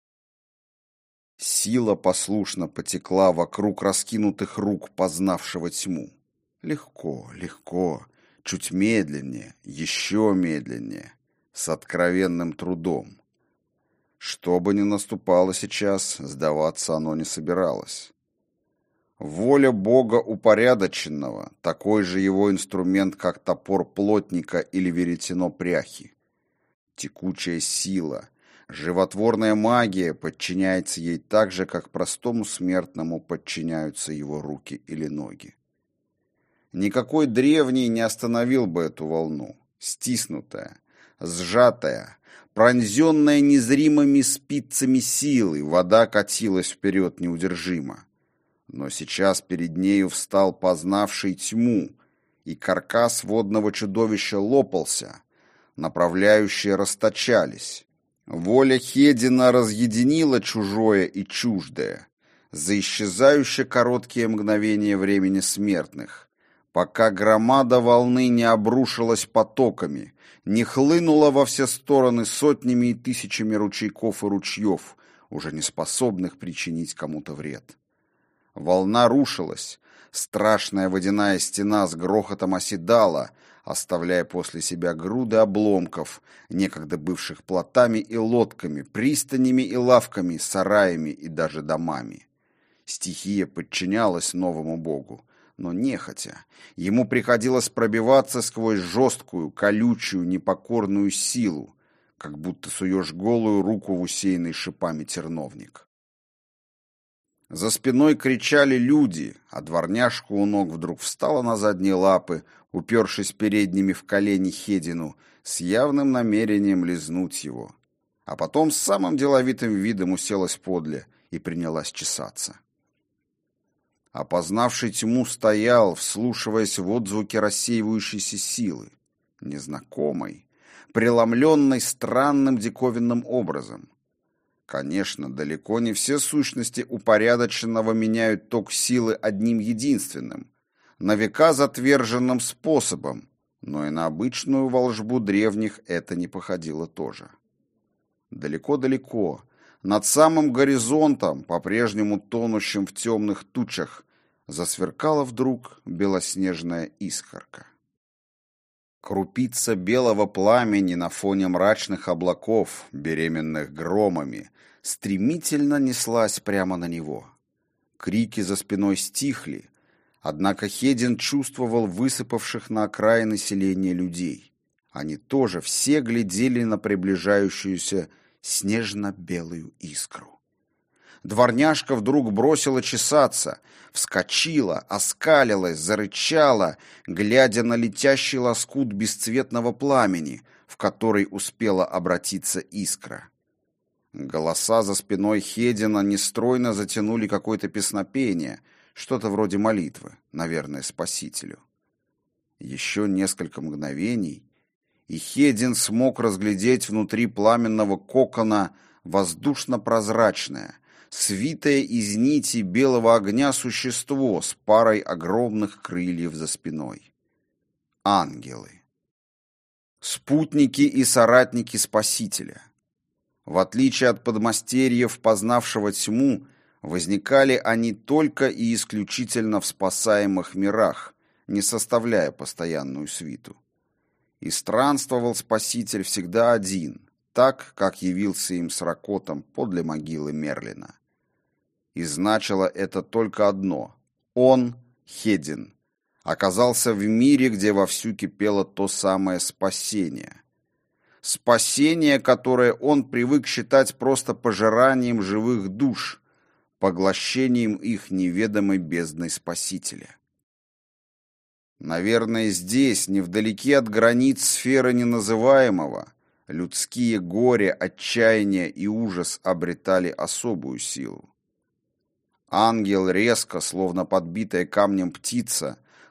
Сила послушно потекла вокруг раскинутых рук познавшего тьму. Легко, легко, чуть медленнее, еще медленнее, с откровенным трудом. Что бы ни наступало сейчас, сдаваться оно не собиралось. Воля Бога упорядоченного — такой же его инструмент, как топор плотника или веретено пряхи. Текучая сила, животворная магия подчиняется ей так же, как простому смертному подчиняются его руки или ноги. Никакой древний не остановил бы эту волну, стиснутая, сжатая, пронзенная незримыми спицами силы, вода катилась вперед неудержимо. Но сейчас перед нею встал познавший тьму, и каркас водного чудовища лопался, направляющие расточались. Воля Хедина разъединила чужое и чуждое, за исчезающие короткие мгновения времени смертных, пока громада волны не обрушилась потоками, не хлынула во все стороны сотнями и тысячами ручейков и ручьев, уже не способных причинить кому-то вред. Волна рушилась, страшная водяная стена с грохотом оседала, оставляя после себя груды обломков, некогда бывших плотами и лодками, пристанями и лавками, сараями и даже домами. Стихия подчинялась новому богу, но нехотя. Ему приходилось пробиваться сквозь жесткую, колючую, непокорную силу, как будто суешь голую руку в усеянный шипами терновник. За спиной кричали люди, а дворняжка у ног вдруг встала на задние лапы, упершись передними в колени Хедину, с явным намерением лизнуть его. А потом с самым деловитым видом уселась подле и принялась чесаться. Опознавший тьму стоял, вслушиваясь в отзвуки рассеивающейся силы, незнакомой, преломленной странным диковинным образом. Конечно, далеко не все сущности упорядоченного меняют ток силы одним единственным, на века затверженным способом, но и на обычную волшбу древних это не походило тоже. Далеко-далеко, над самым горизонтом, по-прежнему тонущим в темных тучах, засверкала вдруг белоснежная искорка. Крупица белого пламени на фоне мрачных облаков, беременных громами, стремительно неслась прямо на него. Крики за спиной стихли, однако Хедин чувствовал высыпавших на окраины селения людей. Они тоже все глядели на приближающуюся снежно-белую искру. Дворняжка вдруг бросила чесаться, вскочила, оскалилась, зарычала, глядя на летящий лоскут бесцветного пламени, в который успела обратиться искра. Голоса за спиной Хедина нестройно затянули какое-то песнопение, что-то вроде молитвы, наверное, Спасителю. Еще несколько мгновений, и Хедин смог разглядеть внутри пламенного кокона воздушно-прозрачное, свитое из нити белого огня существо с парой огромных крыльев за спиной. Ангелы. Спутники и соратники Спасителя. В отличие от подмастерьев, познавшего тьму, возникали они только и исключительно в спасаемых мирах, не составляя постоянную свиту. И странствовал Спаситель всегда один, так, как явился им с Ракотом подле могилы Мерлина. И значило это только одно: он, Хедин, оказался в мире, где вовсю кипело то самое спасение. Спасение, которое он привык считать просто пожиранием живых душ, поглощением их неведомой бездной Спасителя. Наверное, здесь, невдалеке от границ сферы неназываемого, людские горе, отчаяние и ужас обретали особую силу. Ангел резко, словно подбитая камнем птица,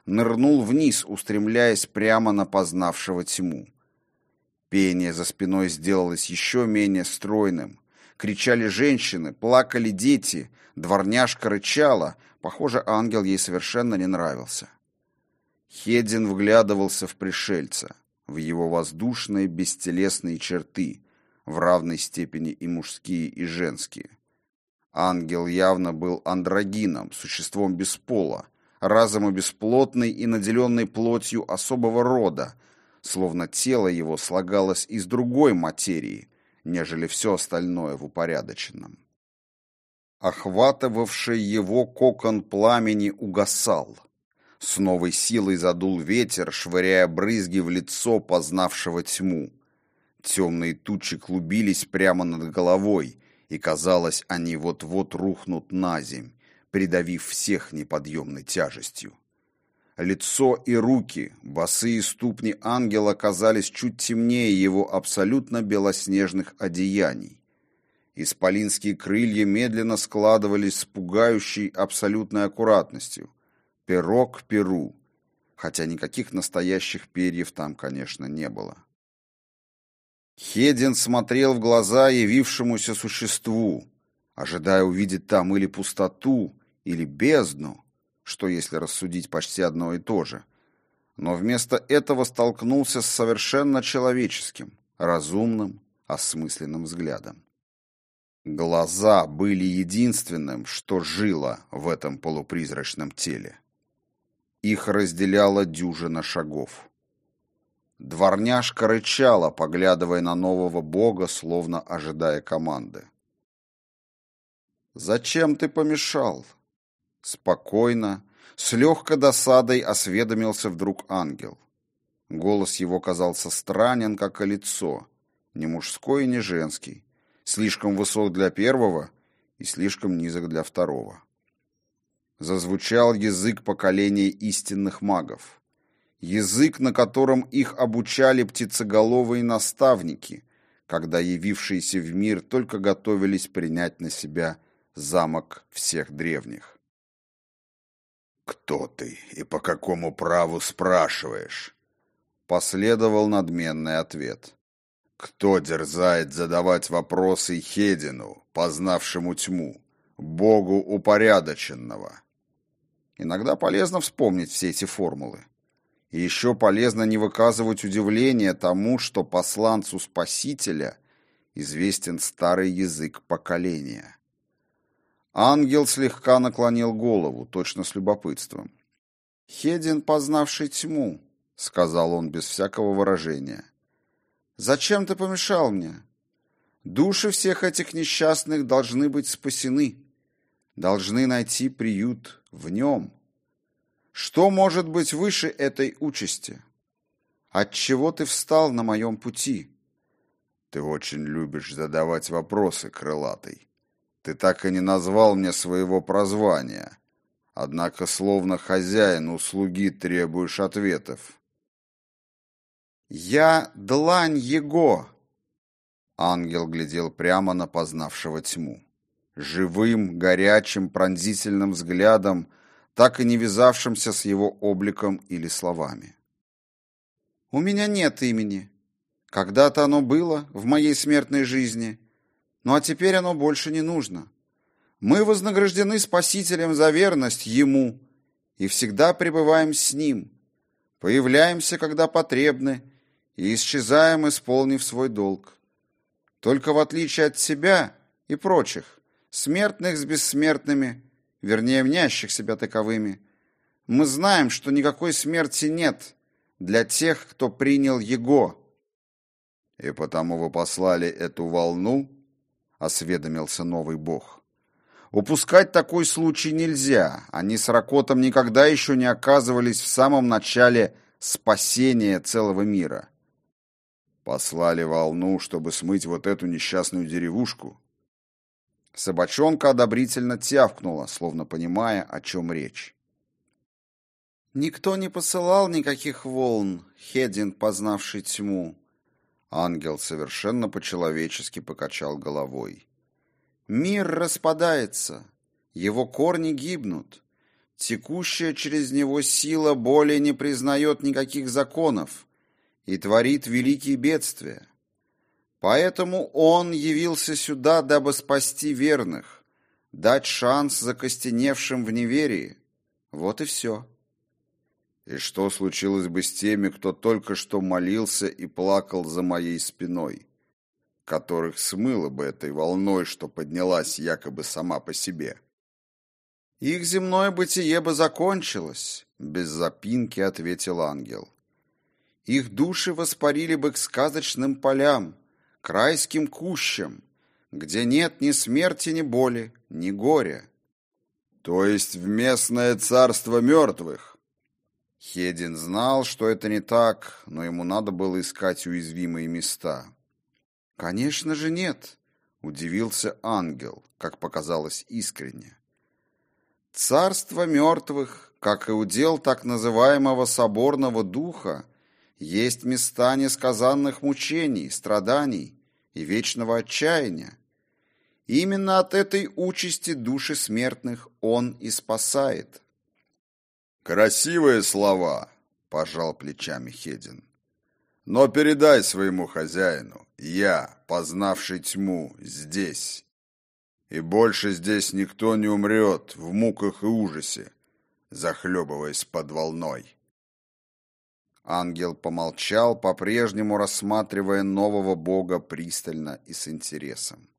нырнул вниз, устремляясь прямо на познавшего тьму. Пение за спиной сделалось еще менее стройным. Кричали женщины, плакали дети, дворняжка рычала. Похоже, ангел ей совершенно не нравился. Хедин вглядывался в пришельца, в его воздушные бестелесные черты, в равной степени и мужские, и женские. Ангел явно был андрогином, существом без пола, разом и бесплотный и наделенный плотью особого рода, словно тело его слагалось из другой материи, нежели все остальное в упорядоченном. Охватывавший его кокон пламени угасал. С новой силой задул ветер, швыряя брызги в лицо познавшего тьму. Темные тучи клубились прямо над головой, и, казалось, они вот-вот рухнут на земь, придавив всех неподъемной тяжестью. Лицо и руки, босые ступни ангела казались чуть темнее его абсолютно белоснежных одеяний. Исполинские крылья медленно складывались с пугающей абсолютной аккуратностью, перо к перу, хотя никаких настоящих перьев там, конечно, не было. Хедин смотрел в глаза явившемуся существу, ожидая увидеть там или пустоту, или бездну, что, если рассудить, почти одно и то же. Но вместо этого столкнулся с совершенно человеческим, разумным, осмысленным взглядом. Глаза были единственным, что жило в этом полупризрачном теле. Их разделяла дюжина шагов. Дворняжка рычала, поглядывая на нового бога, словно ожидая команды. «Зачем ты помешал?» Спокойно, с легкой досадой осведомился вдруг ангел. Голос его казался странен, как и лицо, не мужской и не женский, слишком высок для первого и слишком низок для второго. Зазвучал язык поколения истинных магов. Язык, на котором их обучали птицеголовые наставники, когда явившиеся в мир только готовились принять на себя замок всех древних. «Кто ты и по какому праву спрашиваешь?» Последовал надменный ответ. «Кто дерзает задавать вопросы Хедину, познавшему тьму, богу упорядоченного?» Иногда полезно вспомнить все эти формулы. И еще полезно не выказывать удивления тому, что посланцу Спасителя известен старый язык поколения. Ангел слегка наклонил голову, точно с любопытством. «Хедин, познавший тьму», — сказал он без всякого выражения. «Зачем ты помешал мне? Души всех этих несчастных должны быть спасены, должны найти приют в нем. Что может быть выше этой участи? Отчего ты встал на моем пути?» «Ты очень любишь задавать вопросы, крылатый. Ты так и не назвал мне своего прозвания, однако словно хозяин услуги требуешь ответов». «Я длань его!» Ангел глядел прямо на познавшего тьму. Живым, горячим, пронзительным взглядом, так и не вязавшимся с его обликом или словами. «У меня нет имени. Когда-то оно было в моей смертной жизни, ну а теперь оно больше не нужно. Мы вознаграждены Спасителем за верность Ему и всегда пребываем с Ним, появляемся, когда потребны, и исчезаем, исполнив свой долг. Только в отличие от себя и прочих, смертных с бессмертными, вернее, мнящих себя таковыми, мы знаем, что никакой смерти нет для тех, кто принял Его». «И потому вы послали эту волну?» — осведомился новый бог. Упускать такой случай нельзя. Они с Ракотом никогда еще не оказывались в самом начале спасения целого мира. Послали волну, чтобы смыть вот эту несчастную деревушку. Собачонка одобрительно тявкнула, словно понимая, о чем речь. «Никто не посылал никаких волн, Хедин, познавший тьму». Ангел совершенно по-человечески покачал головой. «Мир распадается, его корни гибнут. Текущая через него сила более не признает никаких законов и творит великие бедствия. Поэтому он явился сюда, дабы спасти верных, дать шанс закостеневшим в неверии. Вот и все. И что случилось бы с теми, кто только что молился и плакал за моей спиной, которых смыло бы этой волной, что поднялась якобы сама по себе? Их земное бытие бы закончилось, без запинки ответил ангел. Их души воспарили бы к сказочным полям, к райским кущам, где нет ни смерти, ни боли, ни горя. То есть в местное царство мертвых? Хедин знал, что это не так, но ему надо было искать уязвимые места. «Конечно же нет», — удивился ангел, как показалось искренне. «Царство мертвых, как и удел так называемого соборного духа, есть места несказанных мучений, страданий и вечного отчаяния. Именно от этой участи души смертных он и спасает». «Красивые слова», — пожал плечами Хедин. «Но передай своему хозяину, я, познавший тьму, здесь. И больше здесь никто не умрет в муках и ужасе, захлебываясь под волной». Ангел помолчал, по-прежнему рассматривая нового бога пристально и с интересом.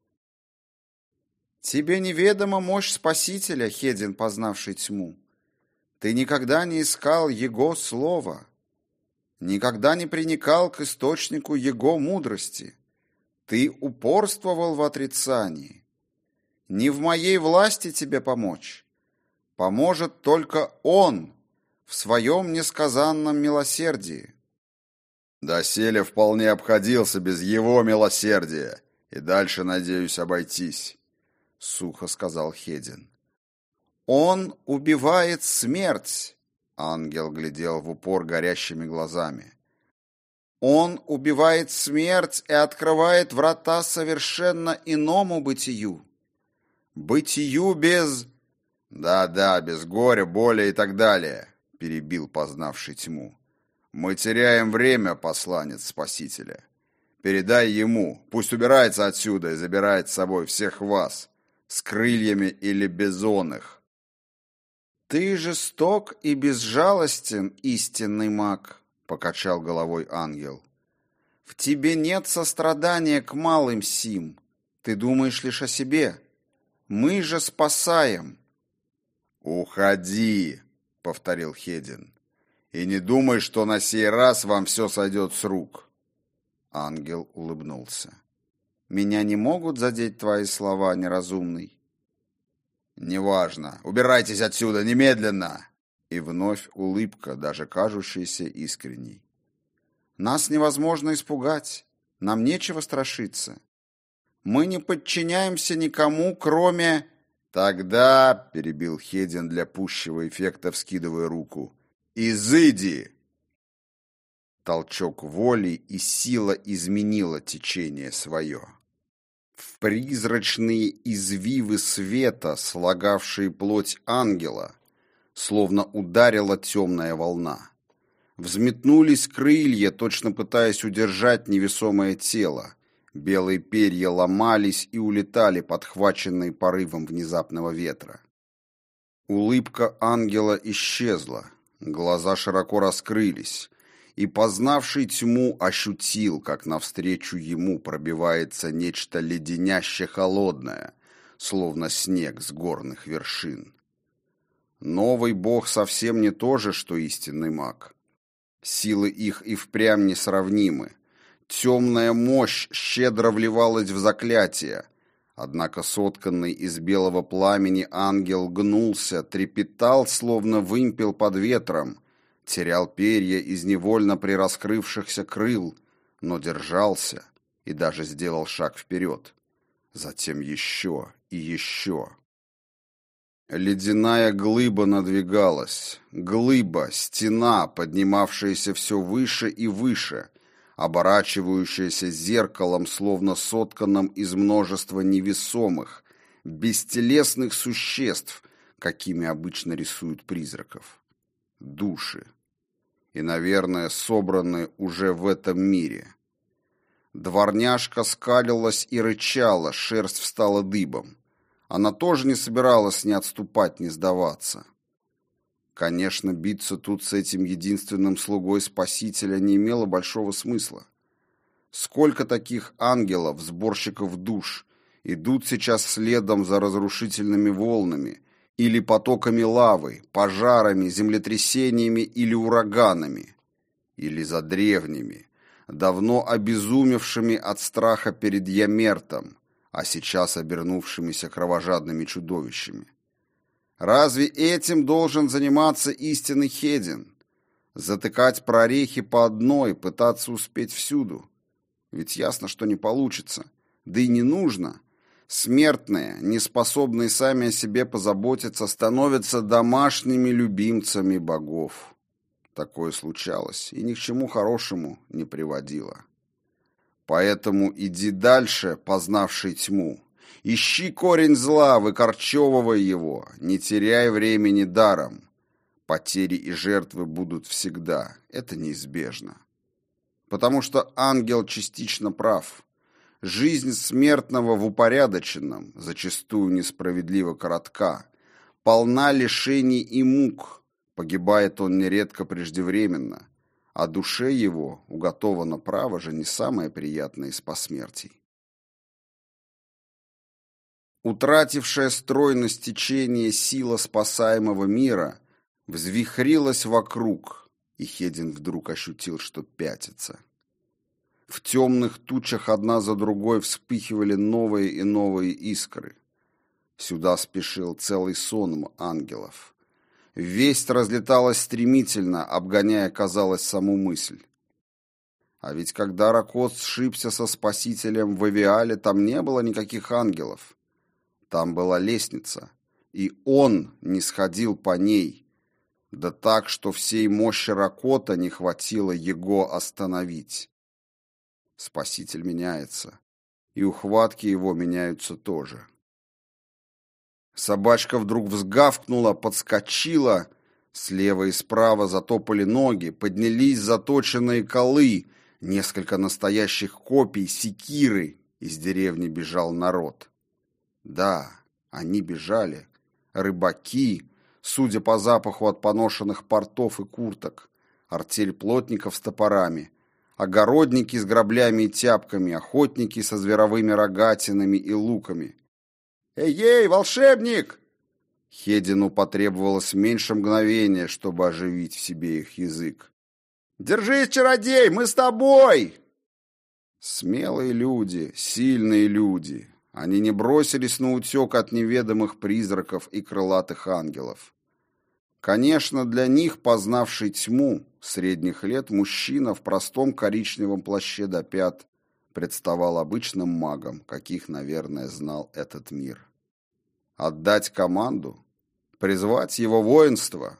«Тебе неведома мощь Спасителя, Хедин, познавший тьму. Ты никогда не искал Его слова, никогда не приникал к источнику Его мудрости. Ты упорствовал в отрицании. Не в моей власти тебе помочь. Поможет только Он в своем несказанном милосердии». «Доселе вполне обходился без Его милосердия, и дальше надеюсь обойтись», — сухо сказал Хедин. «Он убивает смерть», — ангел глядел в упор горящими глазами. «Он убивает смерть и открывает врата совершенно иному бытию. Бытию без...» «Да-да, без горя, боли и так далее», — перебил познавший тьму. «Мы теряем время, посланец Спасителя. Передай ему, пусть убирается отсюда и забирает с собой всех вас, с крыльями или без оных». «Ты жесток и безжалостен, истинный маг», — покачал головой ангел. «В тебе нет сострадания к малым сим. Ты думаешь лишь о себе. Мы же спасаем». «Уходи», — повторил Хедин. «И не думай, что на сей раз вам все сойдет с рук». Ангел улыбнулся. «Меня не могут задеть твои слова, неразумный?» «Неважно. Убирайтесь отсюда немедленно!» И вновь улыбка, даже кажущаяся искренней. «Нас невозможно испугать. Нам нечего страшиться. Мы не подчиняемся никому, кроме...» «Тогда», — перебил Хедин для пущего эффекта, вскидывая руку, «изыди!» Толчок воли, и сила изменила течение свое. В призрачные извивы света, слагавшие плоть ангела, словно ударила темная волна. Взметнулись крылья, точно пытаясь удержать невесомое тело. Белые перья ломались и улетали, подхваченные порывом внезапного ветра. Улыбка ангела исчезла, глаза широко раскрылись, и познавший тьму ощутил, как навстречу ему пробивается нечто леденяще холодное, словно снег с горных вершин. Новый бог совсем не то же, что истинный маг. Силы их и впрямь несравнимы. Темная мощь щедро вливалась в заклятие, однако сотканный из белого пламени ангел гнулся, трепетал, словно вымпел под ветром, терял перья из невольно прираскрывшихся крыл, но держался и даже сделал шаг вперед. Затем еще и еще. Ледяная глыба надвигалась. Глыба, стена, поднимавшаяся все выше и выше, оборачивающаяся зеркалом, словно сотканным из множества невесомых, бестелесных существ, какими обычно рисуют призраков. Души. И, наверное, собраны уже в этом мире. Дворняжка скалилась и рычала, шерсть встала дыбом. Она тоже не собиралась ни отступать, ни сдаваться. Конечно, биться тут с этим единственным слугой Спасителя не имело большого смысла. Сколько таких ангелов, сборщиков душ, идут сейчас следом за разрушительными волнами или потоками лавы, пожарами, землетрясениями или ураганами, или за древними, давно обезумевшими от страха перед Ямертом, а сейчас обернувшимися кровожадными чудовищами. Разве этим должен заниматься истинный Хедин? Затыкать прорехи по одной, пытаться успеть всюду? Ведь ясно, что не получится. Да и не нужно. Смертные, неспособные сами о себе позаботиться, становятся домашними любимцами богов. Такое случалось и ни к чему хорошему не приводило. Поэтому иди дальше, познавший тьму. Ищи корень зла, выкорчевывай его, не теряй времени даром. Потери и жертвы будут всегда, это неизбежно. Потому что ангел частично прав. Жизнь смертного в упорядоченном, зачастую несправедливо коротка, полна лишений и мук, погибает он нередко преждевременно, а душе его уготовано право же не самое приятное из посмертий. Утратившая стройность течения сила спасаемого мира взвихрилась вокруг, и Хедин вдруг ощутил, что пятится. В темных тучах одна за другой вспыхивали новые и новые искры. Сюда спешил целый сон ангелов. Весть разлеталась стремительно, обгоняя, казалось, саму мысль. А ведь когда Ракот сшибся со Спасителем в Авиале, там не было никаких ангелов. Там была лестница, и он не сходил по ней, да так, что всей мощи Ракота не хватило его остановить. Спаситель меняется, и ухватки его меняются тоже. Собачка вдруг взгавкнула, подскочила, слева и справа затопали ноги, поднялись заточенные колы, несколько настоящих копий, секиры, из деревни бежал народ. Да, они бежали, рыбаки, судя по запаху от поношенных портов и курток, артель плотников с топорами, огородники с граблями и тяпками, охотники со зверовыми рогатинами и луками. «Эй-ей, волшебник!» Хедину потребовалось меньше мгновения, чтобы оживить в себе их язык. «Держись, чародей, мы с тобой!» Смелые люди, сильные люди. Они не бросились на утек от неведомых призраков и крылатых ангелов. Конечно, для них, познавший тьму, средних лет мужчина в простом коричневом плаще до пят представал обычным магом, каких, наверное, знал этот мир. Отдать команду? Призвать его воинство?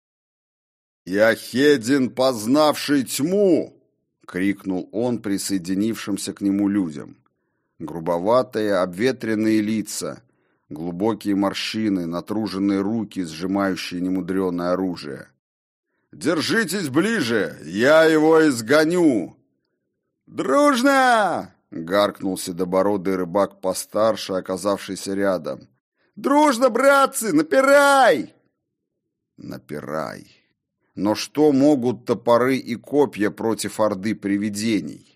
«Я Хедин, познавший тьму!» — крикнул он присоединившимся к нему людям. Грубоватые, обветренные лица, глубокие морщины, натруженные руки, сжимающие немудреное оружие. «Держитесь ближе, я его изгоню!» «Дружно!» — гаркнул седобородый рыбак постарше, оказавшийся рядом. «Дружно, братцы, напирай!» Напирай. Но что могут топоры и копья против орды привидений?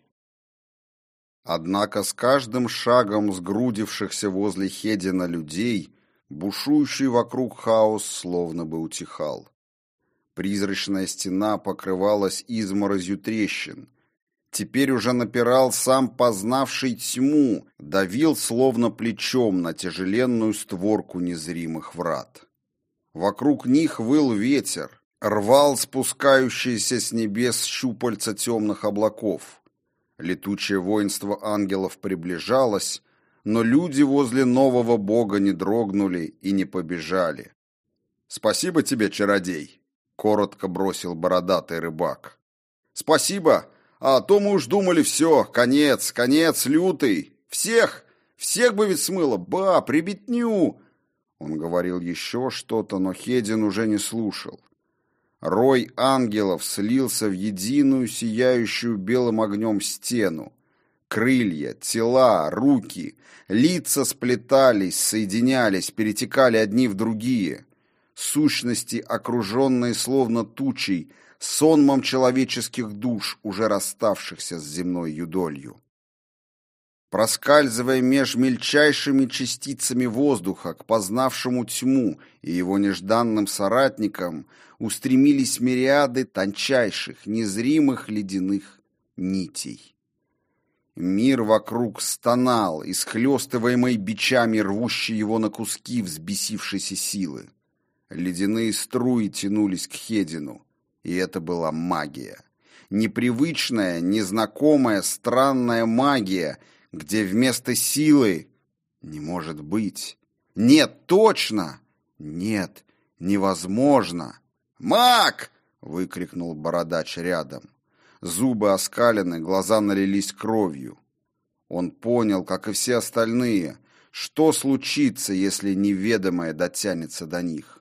Однако с каждым шагом сгрудившихся возле Хедина людей бушующий вокруг хаос словно бы утихал. Призрачная стена покрывалась изморозью трещин. Теперь уже напирал сам познавший тьму, давил словно плечом на тяжеленную створку незримых врат. Вокруг них выл ветер, рвал спускающиеся с небес щупальца темных облаков. Летучее воинство ангелов приближалось, но люди возле нового бога не дрогнули и не побежали. «Спасибо тебе, чародей!» — коротко бросил бородатый рыбак. «Спасибо! А то мы уж думали, все, конец, конец, лютый! Всех, всех бы ведь смыло, ба, прибедню!» Он говорил еще что-то, но Хедин уже не слушал. Рой ангелов слился в единую сияющую белым огнем стену. Крылья, тела, руки, лица сплетались, соединялись, перетекали одни в другие. Сущности, окруженные словно тучей, сонмом человеческих душ, уже расставшихся с земной юдолью. Проскальзывая меж мельчайшими частицами воздуха к познавшему тьму и его нежданным соратникам, устремились мириады тончайших, незримых ледяных нитей. Мир вокруг стонал, исхлестываемый бичами, рвущей его на куски взбесившейся силы. Ледяные струи тянулись к Хедину, и это была магия. Непривычная, незнакомая, странная магия, где вместо силы не может быть. Нет, точно! Нет, невозможно! «Маг!» — выкрикнул бородач рядом. Зубы оскалены, глаза налились кровью. Он понял, как и все остальные, что случится, если неведомое дотянется до них.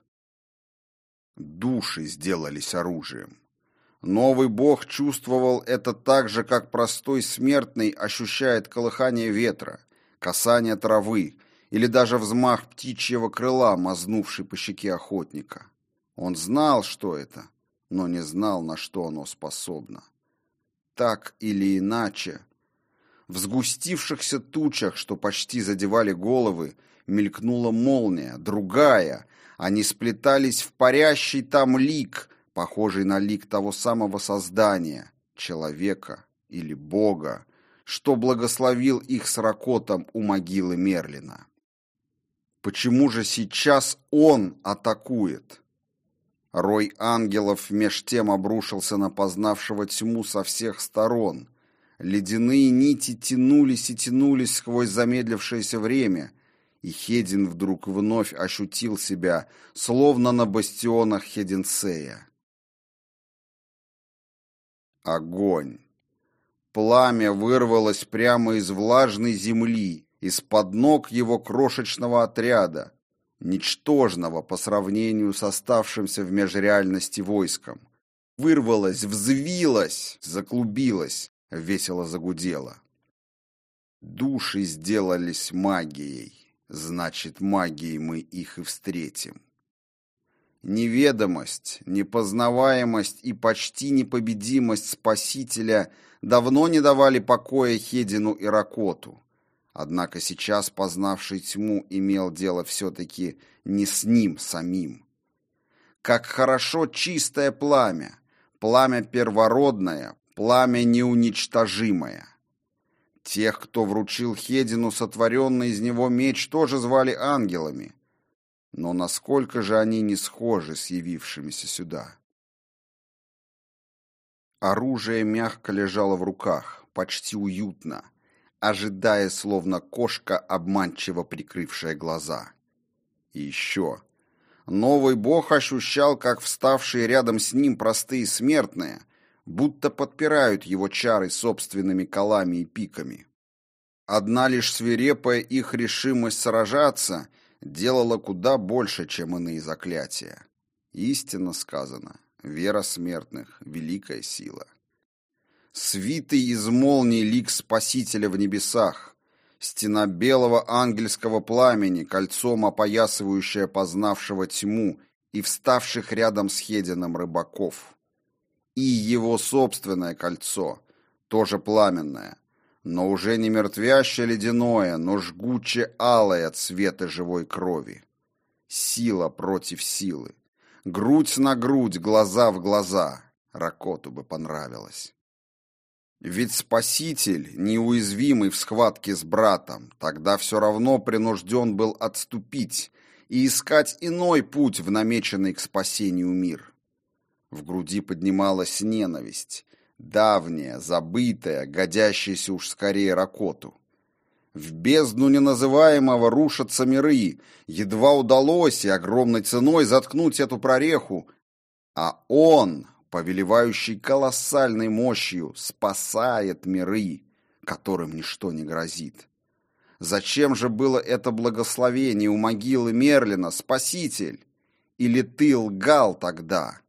Души сделались оружием. Новый бог чувствовал это так же, как простой смертный ощущает колыхание ветра, касание травы или даже взмах птичьего крыла, мазнувший по щеке охотника. Он знал, что это, но не знал, на что оно способно. Так или иначе, в сгустившихся тучах, что почти задевали головы, мелькнула молния, другая. Они сплетались в парящий там лик, похожий на лик того самого создания, человека или бога, что благословил их с Ракотом у могилы Мерлина. Почему же сейчас он атакует? Рой ангелов меж тем обрушился на познавшего тьму со всех сторон. Ледяные нити тянулись и тянулись сквозь замедлившееся время, и Хедин вдруг вновь ощутил себя, словно на бастионах Хединсея. Огонь. Пламя вырвалось прямо из влажной земли, из-под ног его крошечного отряда, ничтожного по сравнению с оставшимся в межреальности войском. Вырвалось, взвилось, заклубилось, весело загудело. Души сделались магией, значит, магией мы их и встретим. Неведомость, непознаваемость и почти непобедимость Спасителя давно не давали покоя Хедину и Ракоту. Однако сейчас познавший тьму имел дело все-таки не с ним самим. Как хорошо чистое пламя, пламя первородное, пламя неуничтожимое. Тех, кто вручил Хедину сотворенный из него меч, тоже звали ангелами. Но насколько же они не схожи с явившимися сюда? Оружие мягко лежало в руках, почти уютно, ожидая, словно кошка, обманчиво прикрывшая глаза. И еще. Новый бог ощущал, как вставшие рядом с ним простые смертные будто подпирают его чары собственными колами и пиками. Одна лишь свирепая их решимость сражаться делала куда больше, чем иные заклятия. Истинно сказано, вера смертных — великая сила. Свитый из молний лик Спасителя в небесах, стена белого ангельского пламени, кольцом опоясывающая познавшего тьму и вставших рядом с Хедином рыбаков. И его собственное кольцо, тоже пламенное, но уже не мертвяще ледяное, но жгуче алое цвета живой крови. Сила против силы. Грудь на грудь, глаза в глаза. Ракоту бы понравилось. Ведь Спаситель, неуязвимый в схватке с братом, тогда все равно принужден был отступить и искать иной путь в намеченный к спасению мир. В груди поднималась ненависть, давняя, забытая, годящаяся уж скорее Ракоту. В бездну неназываемого рушатся миры, едва удалось и огромной ценой заткнуть эту прореху, а он, повелевающий колоссальной мощью, спасает миры, которым ничто не грозит. Зачем же было это благословение у могилы Мерлина, Спаситель? Или ты лгал тогда?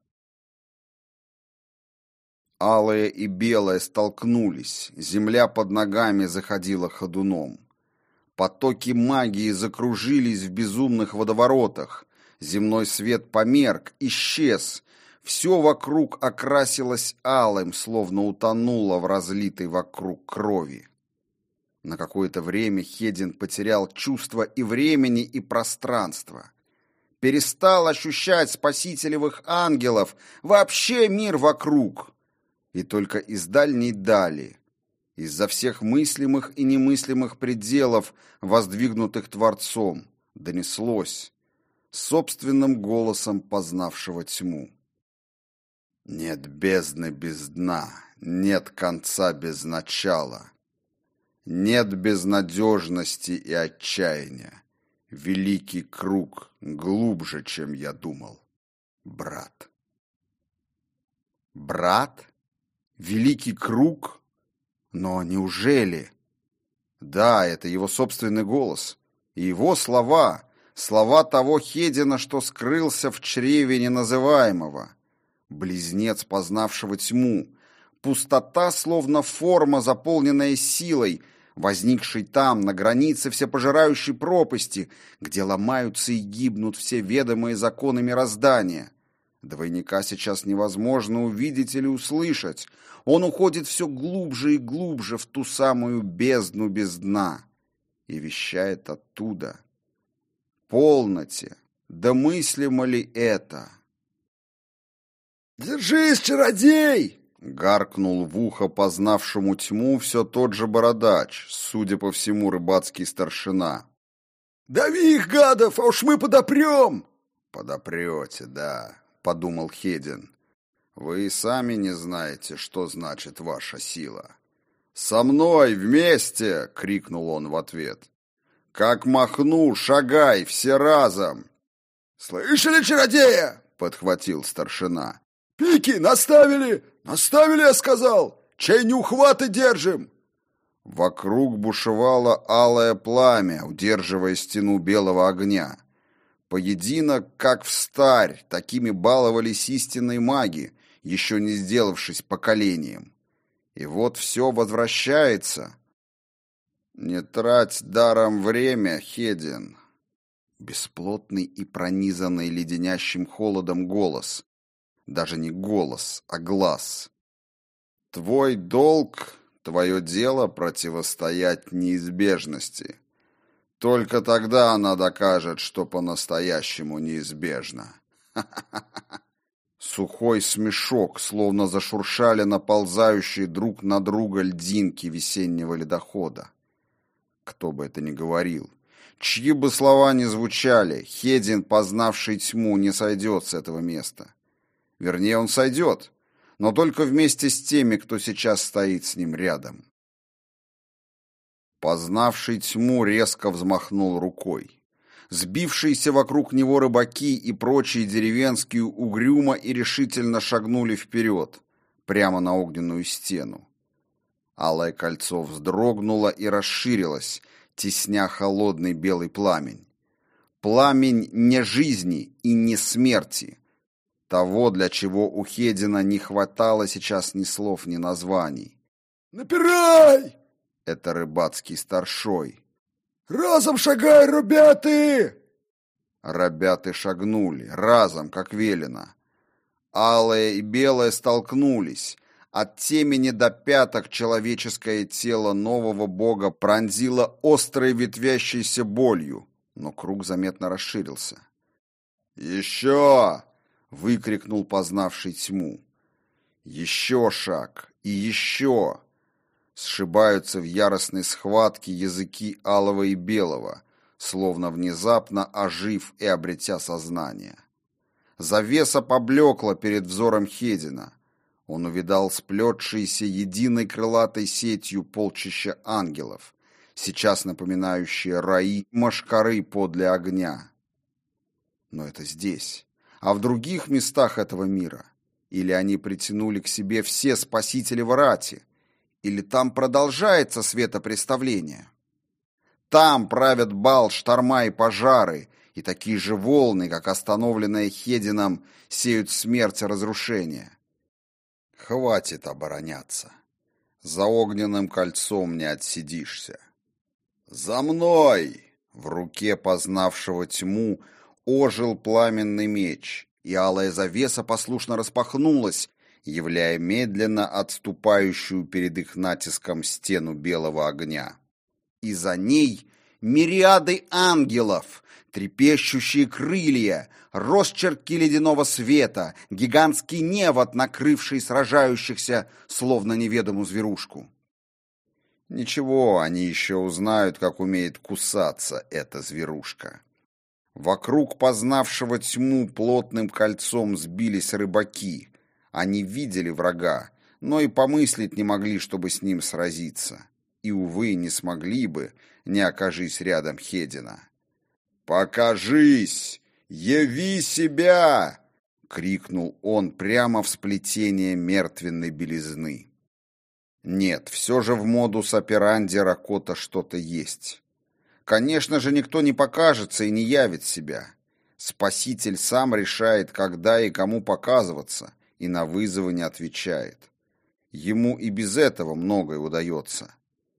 Алое и белое столкнулись, земля под ногами заходила ходуном. Потоки магии закружились в безумных водоворотах, земной свет померк, исчез, все вокруг окрасилось алым, словно утонуло в разлитой вокруг крови. На какое-то время Хедин потерял чувство и времени, и пространства. Перестал ощущать спасителевых ангелов, вообще мир вокруг. И только из дальней дали, из-за всех мыслимых и немыслимых пределов, воздвигнутых Творцом, донеслось собственным голосом познавшего тьму. Нет бездны без дна, нет конца без начала. Нет безнадежности и отчаяния. Великий круг глубже, чем я думал, брат. Брат? Великий круг? Но неужели? Да, это его собственный голос. И его слова, слова того Хедина, что скрылся в чреве неназываемого. Близнец, познавшего тьму. Пустота, словно форма, заполненная силой, возникшей там, на границе всепожирающей пропасти, где ломаются и гибнут все ведомые законы мироздания. Двойника сейчас невозможно увидеть или услышать. Он уходит все глубже и глубже в ту самую бездну без дна и вещает оттуда. Полноте, да мыслимо ли это? «Держись, чародей!» — гаркнул в ухо познавшему тьму все тот же бородач, судя по всему, рыбацкий старшина. «Дави их, гадов, а уж мы подопрем!» «Подопрете, да», — подумал Хедин. «Вы и сами не знаете, что значит ваша сила». «Со мной вместе!» — крикнул он в ответ. «Как махну, шагай, все разом!» «Слышали, чародея?» — подхватил старшина. «Пики наставили! Наставили, я сказал! Чей не ухваты держим!» Вокруг бушевало алое пламя, удерживая стену белого огня. Поединок, как встарь, такими баловались истинные маги, еще не сделавшись поколением. И вот все возвращается. Не трать даром время, Хедин. Бесплотный и пронизанный леденящим холодом голос. Даже не голос, а глаз. Твой долг, твое дело противостоять неизбежности. Только тогда она докажет, что по-настоящему неизбежно. Сухой смешок, словно зашуршали наползающие друг на друга льдинки весеннего ледохода. Кто бы это ни говорил, чьи бы слова ни звучали, Хедин, познавший тьму, не сойдет с этого места. Вернее, он сойдет, но только вместе с теми, кто сейчас стоит с ним рядом. Познавший тьму резко взмахнул рукой. Сбившиеся вокруг него рыбаки и прочие деревенские угрюмо и решительно шагнули вперед, прямо на огненную стену. Алое кольцо вздрогнуло и расширилось, тесня холодный белый пламень. Пламень не жизни и не смерти, того, для чего у Хедина не хватало сейчас ни слов, ни названий. «Напирай!» — это рыбацкий старшой. «Разом шагай, ребята!» Ребята шагнули, разом, как велено. Алое и белое столкнулись. От темени до пяток человеческое тело нового бога пронзило острой ветвящейся болью, но круг заметно расширился. «Еще!» — выкрикнул познавший тьму. «Еще шаг! И еще!» Сшибаются в яростной схватке языки алого и белого, словно внезапно ожив и обретя сознание. Завеса поблекла перед взором Хедина. Он увидал сплетшиеся единой крылатой сетью полчища ангелов, сейчас напоминающие раи мошкары подле огня. Но это здесь. А в других местах этого мира? Или они притянули к себе все спасители Варати? Или там продолжается светопреставление? Там правят бал, шторма и пожары, и такие же волны, как остановленные Хедином, сеют смерть и разрушение. Хватит обороняться. За огненным кольцом не отсидишься. «За мной!» В руке познавшего тьму ожил пламенный меч, и алая завеса послушно распахнулась, являя медленно отступающую перед их натиском стену белого огня. И за ней мириады ангелов, трепещущие крылья, росчерки ледяного света, гигантский невод, накрывший сражающихся, словно неведомую зверушку. Ничего, они еще узнают, как умеет кусаться эта зверушка. Вокруг познавшего тьму плотным кольцом сбились рыбаки. Они видели врага, но и помыслить не могли, чтобы с ним сразиться. И, увы, не смогли бы, не окажись рядом Хедина. «Покажись! Яви себя!» — крикнул он прямо в сплетение мертвенной белизны. Нет, все же в модус операнди Ракота что-то есть. Конечно же, никто не покажется и не явит себя. Спаситель сам решает, когда и кому показываться, и на вызовы не отвечает. Ему и без этого многое удается.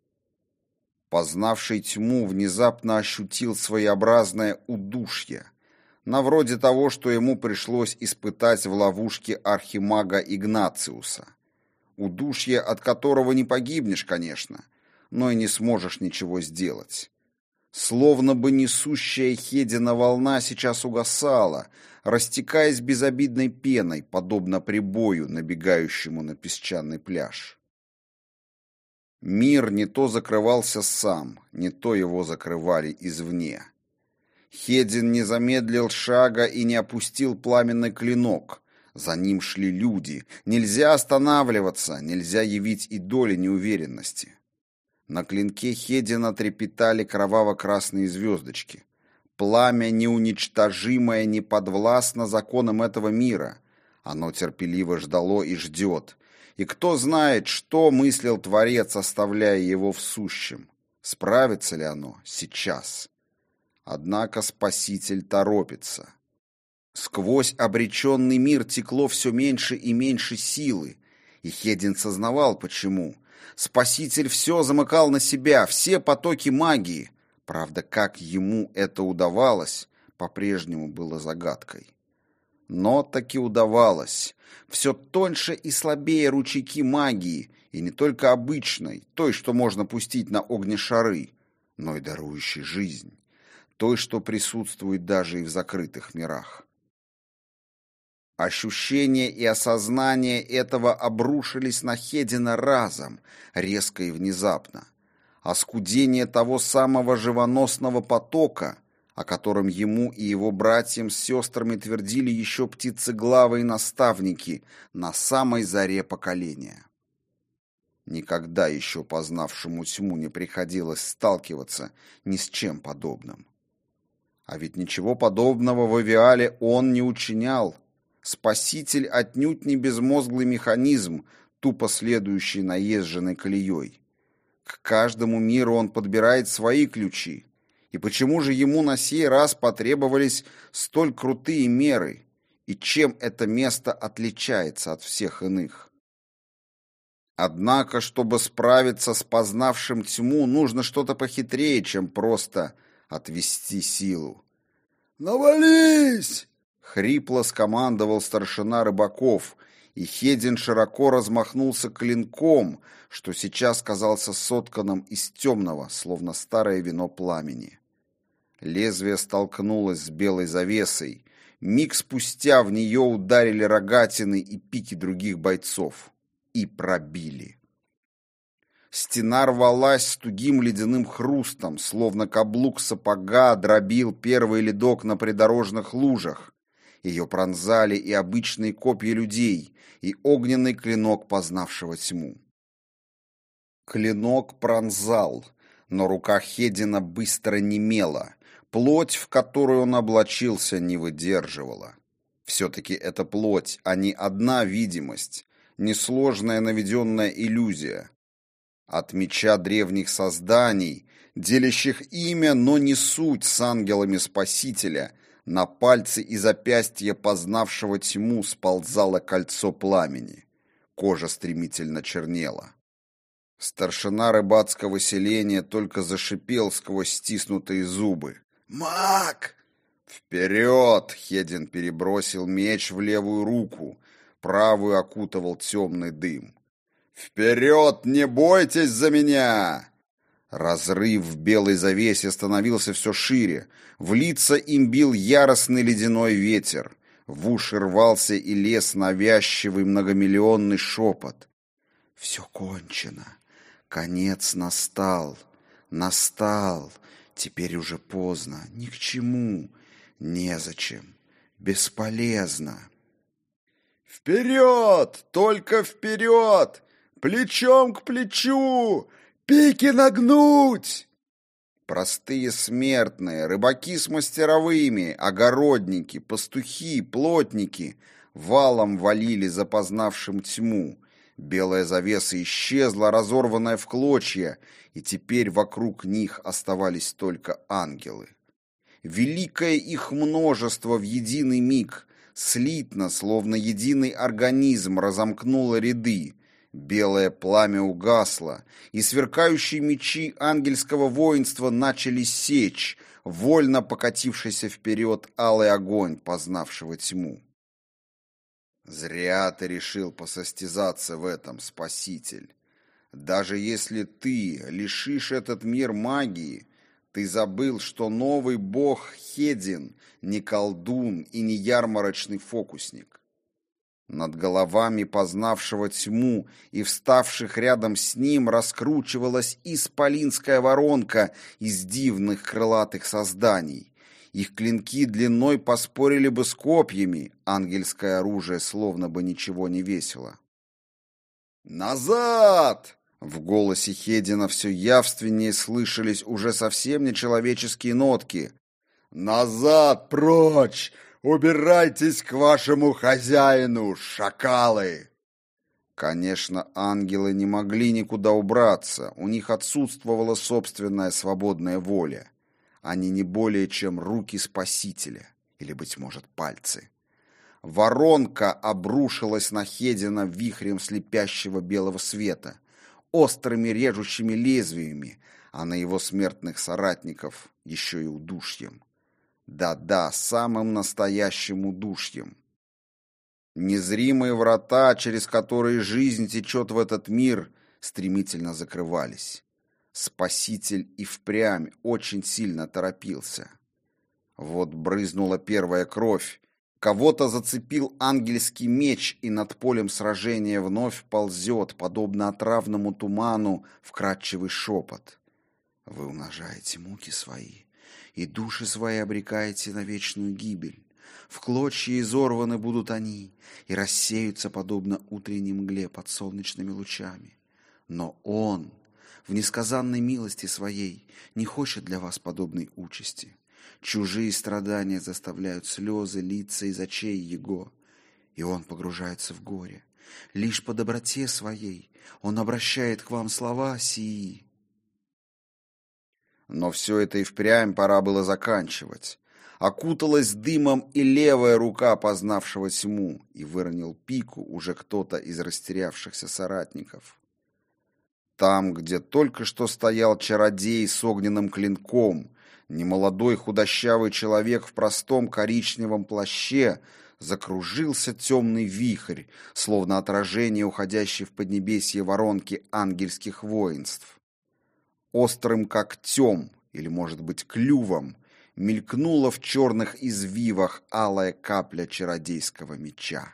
Познавший тьму внезапно ощутил своеобразное удушье, на вроде того, что ему пришлось испытать в ловушке архимага Игнациуса. Удушье, от которого не погибнешь, конечно, но и не сможешь ничего сделать. Словно бы несущая Хедина волна сейчас угасала, растекаясь безобидной пеной, подобно прибою, набегающему на песчаный пляж. Мир не то закрывался сам, не то его закрывали извне. Хедин не замедлил шага и не опустил пламенный клинок. За ним шли люди. Нельзя останавливаться, нельзя явить и доли неуверенности. На клинке Хедина трепетали кроваво-красные звездочки. Пламя неуничтожимое не подвластно законам этого мира. Оно терпеливо ждало и ждет. И кто знает, что мыслил Творец, оставляя его в сущем. Справится ли оно сейчас? Однако Спаситель торопится. Сквозь обреченный мир текло все меньше и меньше силы, и Хедин сознавал, почему. Спаситель все замыкал на себя, все потоки магии. Правда, как ему это удавалось, по-прежнему было загадкой. Но таки удавалось. Все тоньше и слабее ручейки магии, и не только обычной, той, что можно пустить на огнешары, но и дарующей жизнь, той, что присутствует даже и в закрытых мирах. Ощущение и осознание этого обрушились на Хедина разом, резко и внезапно. Оскудение того самого живоносного потока, о котором ему и его братьям с сестрами твердили еще птицеглавые наставники на самой заре поколения. Никогда еще познавшему тьму не приходилось сталкиваться ни с чем подобным. А ведь ничего подобного в Авиале он не учинял. Спаситель отнюдь не безмозглый механизм, тупо следующий наезженной колеей. К каждому миру он подбирает свои ключи. И почему же ему на сей раз потребовались столь крутые меры? И чем это место отличается от всех иных? Однако, чтобы справиться с познавшим тьму, нужно что-то похитрее, чем просто отвести силу. «Навались!» — хрипло скомандовал старшина рыбаков, и Хедин широко размахнулся клинком, что сейчас казался сотканным из темного, словно старое вино пламени. Лезвие столкнулось с белой завесой. Миг спустя в нее ударили рогатины и пики других бойцов. И пробили. Стена рвалась с тугим ледяным хрустом, словно каблук сапога дробил первый ледок на придорожных лужах. Ее пронзали и обычные копья людей, и огненный клинок познавшего тьму. Клинок пронзал, но рука Хедина быстро немела. Плоть, в которую он облачился, не выдерживала. Все-таки это плоть, а не одна видимость, несложная наведенная иллюзия. От меча древних созданий, делящих имя, но не суть с ангелами Спасителя, на пальцы и запястья познавшего тьму сползало кольцо пламени. Кожа стремительно чернела. Старшина рыбацкого селения только зашипел сквозь стиснутые зубы. «Маг!» «Вперед!» — Хедин перебросил меч в левую руку, правую окутывал темный дым. «Вперед! Не бойтесь за меня!» Разрыв в белой завесе становился все шире, в лица им бил яростный ледяной ветер, в уши рвался и лез навязчивый многомиллионный шепот. «Все кончено, конец настал, настал, теперь уже поздно, ни к чему, незачем, бесполезно». «Вперед! Только вперед! Плечом к плечу! Пики нагнуть!» Простые смертные, рыбаки с мастеровыми, огородники, пастухи, плотники валом валили запознавшим тьму. Белая завеса исчезла, разорванная в клочья, и теперь вокруг них оставались только ангелы. Великое их множество в единый миг, слитно, словно единый организм, разомкнуло ряды. Белое пламя угасло, и сверкающие мечи ангельского воинства начали сечь, вольно покатившийся вперед алый огонь, познавшего тьму. Зря ты решил посостязаться в этом, Спаситель. Даже если ты лишишь этот мир магии, ты забыл, что новый бог Хедин не колдун и не ярмарочный фокусник. Над головами познавшего тьму и вставших рядом с ним раскручивалась исполинская воронка из дивных крылатых созданий. Их клинки длиной поспорили бы с копьями, ангельское оружие словно бы ничего не весило. «Назад!» В голосе Хедина все явственнее слышались уже совсем нечеловеческие нотки. «Назад, прочь! Убирайтесь к вашему хозяину, шакалы!» Конечно, ангелы не могли никуда убраться, у них отсутствовала собственная свободная воля. Они не более чем руки Спасителя, или, быть может, пальцы. Воронка обрушилась на Хедина вихрем слепящего белого света, острыми режущими лезвиями, а на его смертных соратников еще и удушьем. Да-да, самым настоящим удушьем. Незримые врата, через которые жизнь течет в этот мир, стремительно закрывались. Спаситель и впрямь очень сильно торопился. Вот брызнула первая кровь, кого-то зацепил ангельский меч, и над полем сражения вновь ползет, подобно отравному туману, вкрадчивый шепот. «Вы умножаете муки свои, и души свои обрекаете на вечную гибель. В клочья изорваны будут они, и рассеются, подобно утренней мгле под солнечными лучами. Но Он, в несказанной милости своей, не хочет для вас подобной участи. Чужие страдания заставляют слезы литься из очей Его, и Он погружается в горе. Лишь по доброте своей Он обращает к вам слова сии». Но все это и впрямь пора было заканчивать. Окуталась дымом и левая рука познавшего тьму, и выронил пику уже кто-то из растерявшихся соратников. Там, где только что стоял чародей с огненным клинком, немолодой худощавый человек в простом коричневом плаще, закружился темный вихрь, словно отражение уходящей в поднебесье воронки ангельских воинств. Острым когтем, или, может быть, клювом, мелькнула в черных извивах алая капля чародейского меча.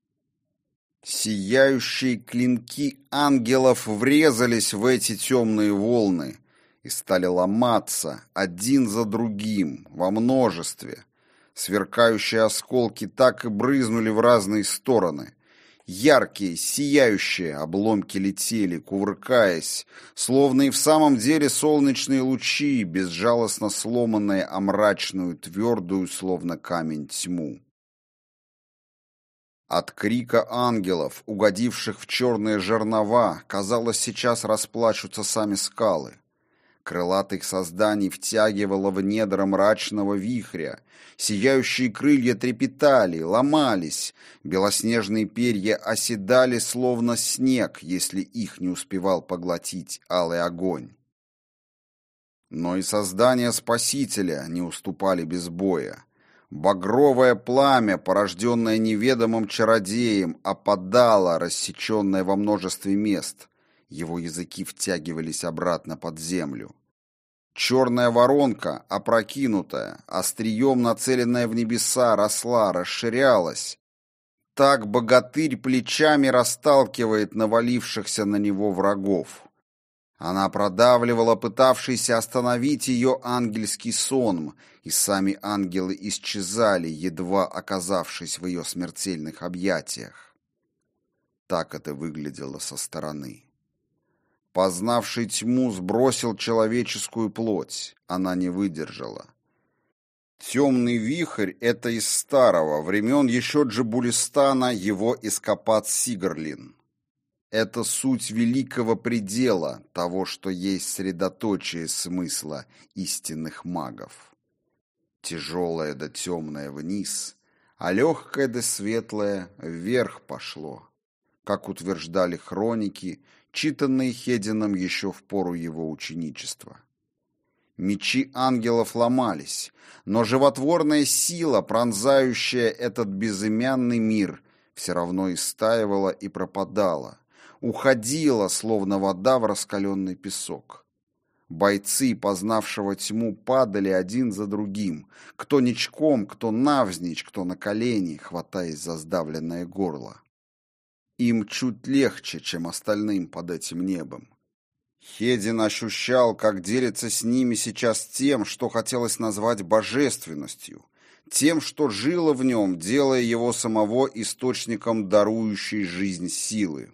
Сияющие клинки ангелов врезались в эти темные волны и стали ломаться один за другим во множестве. Сверкающие осколки так и брызнули в разные стороны. Яркие, сияющие обломки летели, кувыркаясь, словно и в самом деле солнечные лучи, безжалостно сломанные о мрачную, твердую, словно камень, тьму. От крика ангелов, угодивших в черные жернова, казалось, сейчас расплачутся сами скалы. Крылатых созданий втягивало в недра мрачного вихря, сияющие крылья трепетали, ломались, белоснежные перья оседали, словно снег, если их не успевал поглотить алый огонь. Но и создания Спасителя не уступали без боя. Багровое пламя, порожденное неведомым чародеем, опадало, рассеченное во множестве мест. Его языки втягивались обратно под землю. Черная воронка, опрокинутая, острием нацеленная в небеса, росла, расширялась. Так богатырь плечами расталкивает навалившихся на него врагов. Она продавливала пытавшийся остановить ее ангельский сонм, и сами ангелы исчезали, едва оказавшись в ее смертельных объятиях. Так это выглядело со стороны. Познавший тьму сбросил человеческую плоть, она не выдержала. Темный вихрь — это из старого, времен еще Джабулистана, его эскапад Сигрлин. Это суть великого предела, того, что есть средоточие смысла истинных магов. Тяжелое да темное вниз, а легкое да светлое вверх пошло, как утверждали хроники, читанные Хедином еще в пору его ученичества. Мечи ангелов ломались, но животворная сила, пронзающая этот безымянный мир, все равно истаивала и пропадала, уходила, словно вода в раскаленный песок. Бойцы, познавшего тьму, падали один за другим, кто ничком, кто навзничь, кто на колени, хватаясь за сдавленное горло. Им чуть легче, чем остальным под этим небом. Хедин ощущал, как делится с ними сейчас тем, что хотелось назвать божественностью, тем, что жило в нем, делая его самого источником дарующей жизнь силы.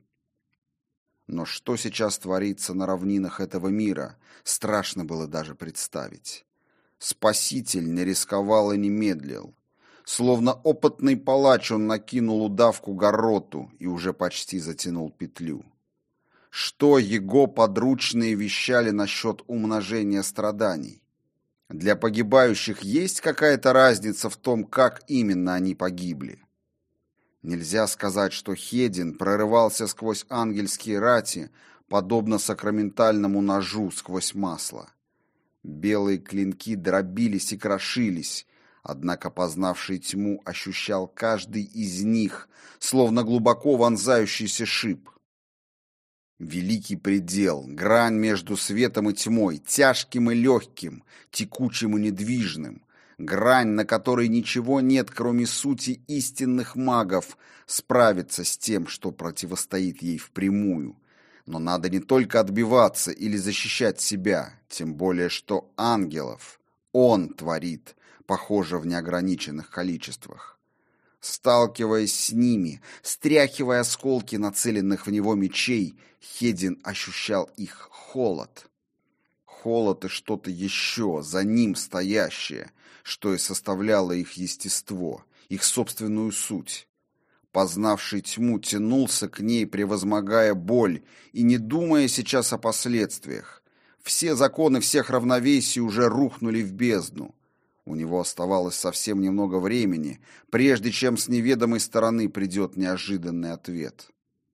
Но что сейчас творится на равнинах этого мира, страшно было даже представить. Спаситель не рисковал и не медлил. Словно опытный палач он накинул удавку гарроту и уже почти затянул петлю. Что его подручные вещали насчет умножения страданий? Для погибающих есть какая-то разница в том, как именно они погибли? Нельзя сказать, что Хедин прорывался сквозь ангельские рати, подобно сакраментальному ножу сквозь масло. Белые клинки дробились и крошились, однако познавший тьму ощущал каждый из них, словно глубоко вонзающийся шип. Великий предел, грань между светом и тьмой, тяжким и легким, текучим и недвижным, грань, на которой ничего нет, кроме сути истинных магов, справиться с тем, что противостоит ей впрямую. Но надо не только отбиваться или защищать себя, тем более что ангелов он творит, похоже, в неограниченных количествах. Сталкиваясь с ними, стряхивая осколки нацеленных в него мечей, Хедин ощущал их холод. Холод и что-то еще, за ним стоящее, что и составляло их естество, их собственную суть. Познавший тьму тянулся к ней, превозмогая боль, и не думая сейчас о последствиях. Все законы всех равновесий уже рухнули в бездну. У него оставалось совсем немного времени, прежде чем с неведомой стороны придет неожиданный ответ.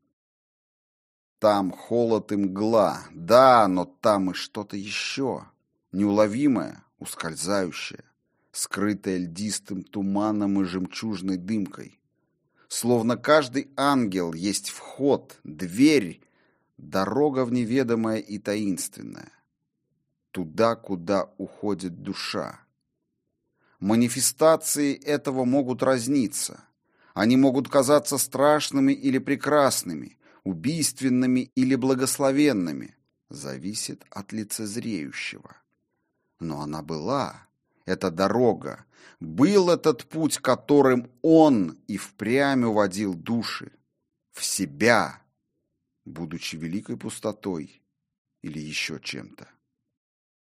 Там холод и мгла, да, но там и что-то еще, неуловимое, ускользающее, скрытое льдистым туманом и жемчужной дымкой. Словно каждый ангел есть вход, дверь, дорога в неведомое и таинственное. Туда, куда уходит душа. Манифестации этого могут разниться. Они могут казаться страшными или прекрасными, убийственными или благословенными. Зависит от лицезреющего. Но она была, эта дорога, был этот путь, которым он и впрямь уводил души в себя, будучи великой пустотой или еще чем-то.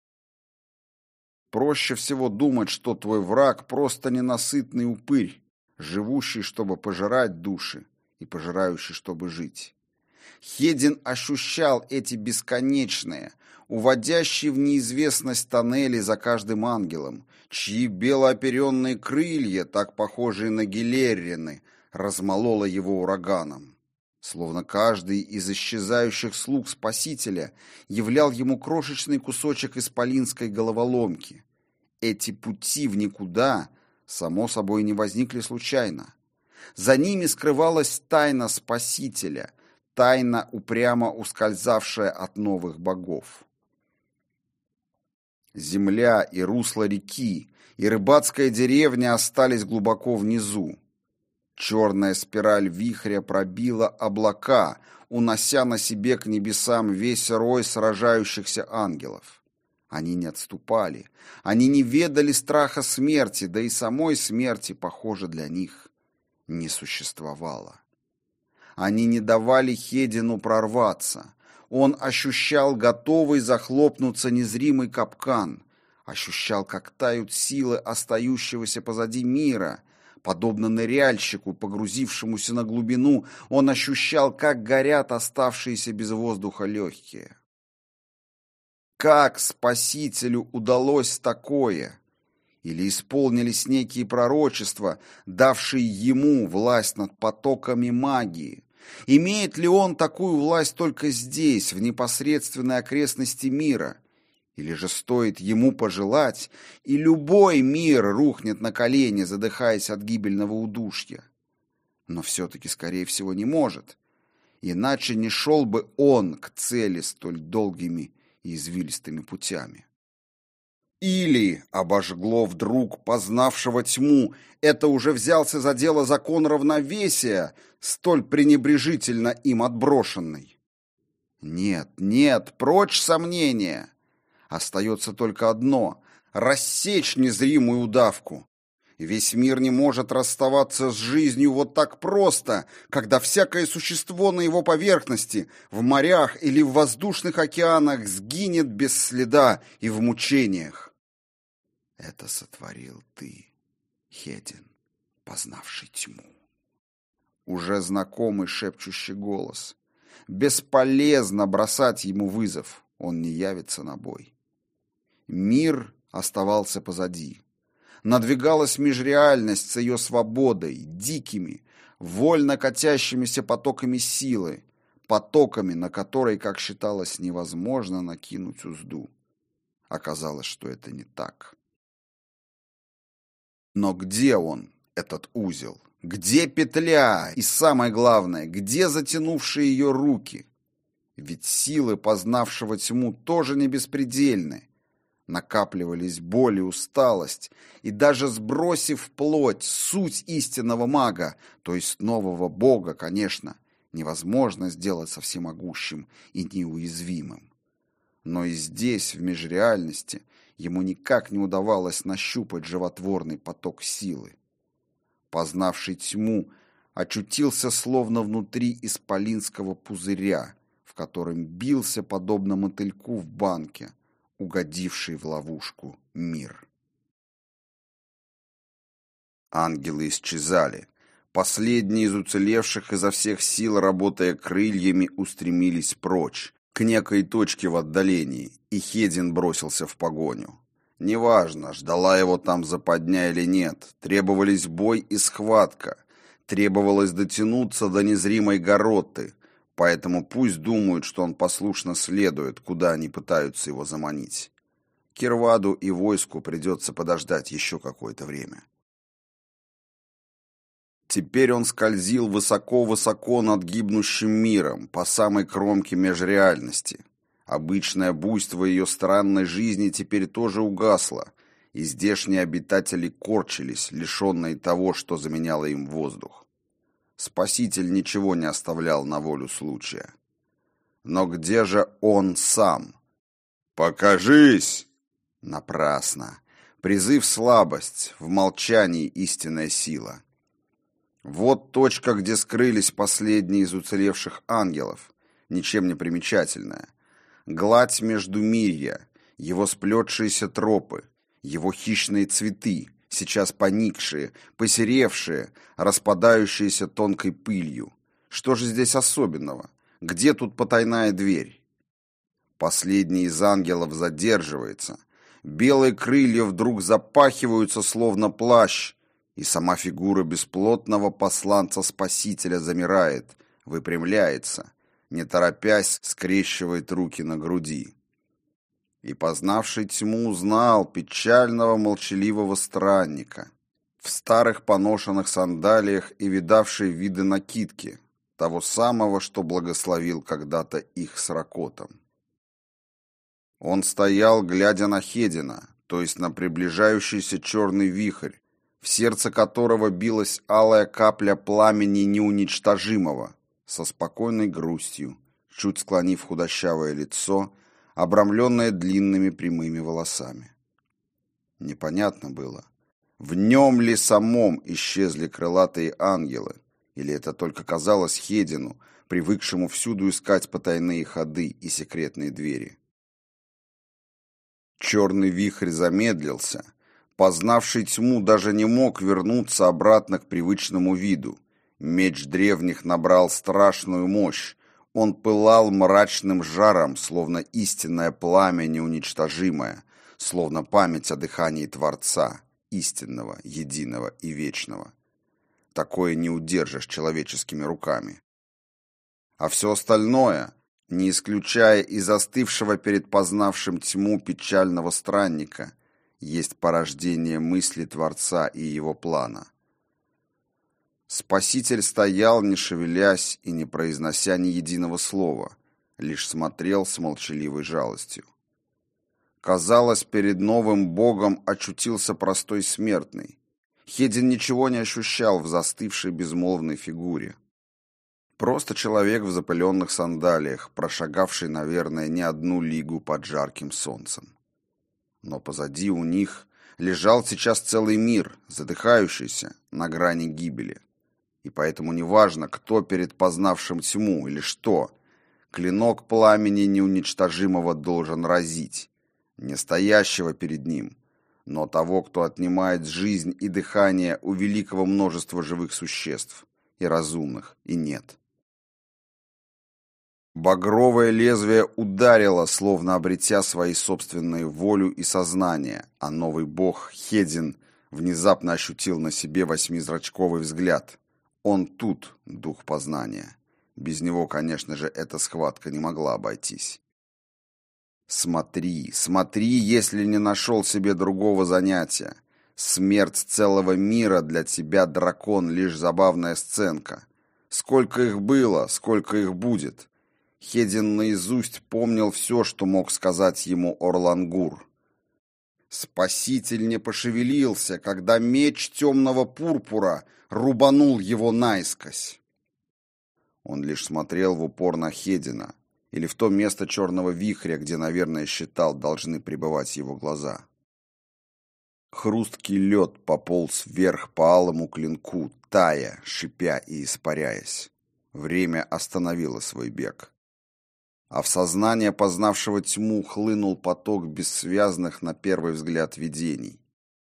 Проще всего думать, что твой враг просто ненасытный упырь, живущий, чтобы пожирать души, и пожирающий, чтобы жить. Хедин ощущал эти бесконечные, уводящие в неизвестность тоннели за каждым ангелом, чьи белооперенные крылья, так похожие на гилеррины, размололо его ураганом. Словно каждый из исчезающих слуг Спасителя являл ему крошечный кусочек исполинской головоломки. Эти пути в никуда, само собой, не возникли случайно. За ними скрывалась тайна Спасителя, тайна, упрямо ускользавшая от новых богов. Земля и русло реки, и рыбацкая деревня остались глубоко внизу. Черная спираль вихря пробила облака, унося на себе к небесам весь рой сражающихся ангелов. Они не отступали, они не ведали страха смерти, да и самой смерти, похоже, для них не существовало. Они не давали Хедину прорваться. Он ощущал готовый захлопнуться незримый капкан, ощущал, как тают силы остающегося позади мира. Подобно ныряльщику, погрузившемуся на глубину, он ощущал, как горят оставшиеся без воздуха легкие. Как Спасителю удалось такое? Или исполнились некие пророчества, давшие ему власть над потоками магии? Имеет ли он такую власть только здесь, в непосредственной окрестности мира? Или же стоит ему пожелать, и любой мир рухнет на колени, задыхаясь от гибельного удушья? Но все-таки, скорее всего, не может. Иначе не шел бы он к цели столь долгими и извилистыми путями. Или обожгло вдруг познавшего тьму, это уже взялся за дело закон равновесия, столь пренебрежительно им отброшенный. Нет, нет, прочь сомнения. Остается только одно — рассечь незримую удавку. Весь мир не может расставаться с жизнью вот так просто, когда всякое существо на его поверхности, в морях или в воздушных океанах сгинет без следа и в мучениях. Это сотворил ты, Хедин, познавший тьму. Уже знакомый шепчущий голос. Бесполезно бросать ему вызов, он не явится на бой. Мир оставался позади. Надвигалась межреальность с ее свободой, дикими, вольно катящимися потоками силы, потоками, на которые, как считалось, невозможно накинуть узду. Оказалось, что это не так. Но где он, этот узел? Где петля? И самое главное, где затянувшие ее руки? Ведь силы познавшего тьму тоже не беспредельны. Накапливались боль и усталость, и даже сбросив плоть, суть истинного мага, то есть нового бога, конечно, невозможно сделать со всемогущим и неуязвимым. Но и здесь, в межреальности, ему никак не удавалось нащупать животворный поток силы. Познавший тьму очутился словно внутри исполинского пузыря, в котором бился, подобно мотыльку в банке, угодивший в ловушку мир. Ангелы исчезали. Последние из уцелевших изо всех сил, работая крыльями, устремились прочь, к некой точке в отдалении, и Хедин бросился в погоню. Неважно, ждала его там западня или нет, требовались бой и схватка, требовалось дотянуться до незримой Гаротты, поэтому пусть думают, что он послушно следует, куда они пытаются его заманить. Кирваду и войску придется подождать еще какое-то время. Теперь он скользил высоко-высоко над гибнущим миром, по самой кромке межреальности. Обычное буйство ее странной жизни теперь тоже угасло, и здешние обитатели корчились, лишенные того, что заменяло им воздух. Спаситель ничего не оставлял на волю случая. Но где же он сам? «Покажись!» Напрасно. Призыв — слабость, в молчании истинная сила. Вот точка, где скрылись последние из уцелевших ангелов, ничем не примечательная. Гладь междумирья, его сплетшиеся тропы, его хищные цветы, сейчас поникшие, посеревшие, распадающиеся тонкой пылью. Что же здесь особенного? Где тут потайная дверь? Последний из ангелов задерживается. Белые крылья вдруг запахиваются, словно плащ, и сама фигура бесплотного посланца-спасителя замирает, выпрямляется, не торопясь скрещивает руки на груди. И, познавший тьму, узнал печального молчаливого странника в старых поношенных сандалиях и видавшей виды накидки, того самого, что благословил когда-то их с Ракотом. Он стоял, глядя на Хедина, то есть на приближающийся черный вихрь, в сердце которого билась алая капля пламени неуничтожимого, со спокойной грустью, чуть склонив худощавое лицо, обрамленное длинными прямыми волосами. Непонятно было, в нем ли самом исчезли крылатые ангелы, или это только казалось Хедину, привыкшему всюду искать потайные ходы и секретные двери. Черный вихрь замедлился. Познавший тьму даже не мог вернуться обратно к привычному виду. Меч древних набрал страшную мощь. Он пылал мрачным жаром, словно истинное пламя неуничтожимое, словно память о дыхании Творца, истинного, единого и вечного. Такое не удержишь человеческими руками. А все остальное, не исключая и застывшего перед познавшим тьму печального странника, есть порождение мысли Творца и его плана. Спаситель стоял, не шевелясь и не произнося ни единого слова, лишь смотрел с молчаливой жалостью. Казалось, перед новым Богом очутился простой смертный. Хедин ничего не ощущал в застывшей безмолвной фигуре. Просто человек в запыленных сандалиях, прошагавший, наверное, не одну лигу под жарким солнцем. Но позади у них лежал сейчас целый мир, задыхающийся на грани гибели. И поэтому неважно, кто перед познавшим тьму или что, клинок пламени неуничтожимого должен разить, не стоящего перед ним, но того, кто отнимает жизнь и дыхание у великого множества живых существ, и разумных, и нет. Багровое лезвие ударило, словно обретя свои собственные волю и сознание, а новый бог Хедин внезапно ощутил на себе восьмизрачковый взгляд. Он тут, дух познания. Без него, конечно же, эта схватка не могла обойтись. Смотри, смотри, если не нашел себе другого занятия. Смерть целого мира для тебя, дракон, лишь забавная сценка. Сколько их было, сколько их будет. Хедин наизусть помнил все, что мог сказать ему Орлангур. Спаситель не пошевелился, когда меч темного пурпура рубанул его наискось. Он лишь смотрел в упор на Хедина, или в то место черного вихря, где, наверное, считал, должны пребывать его глаза. Хрусткий лед пополз вверх по алому клинку, тая, шипя и испаряясь. Время остановило свой бег. А в сознание познавшего тьму хлынул поток бессвязных на первый взгляд видений.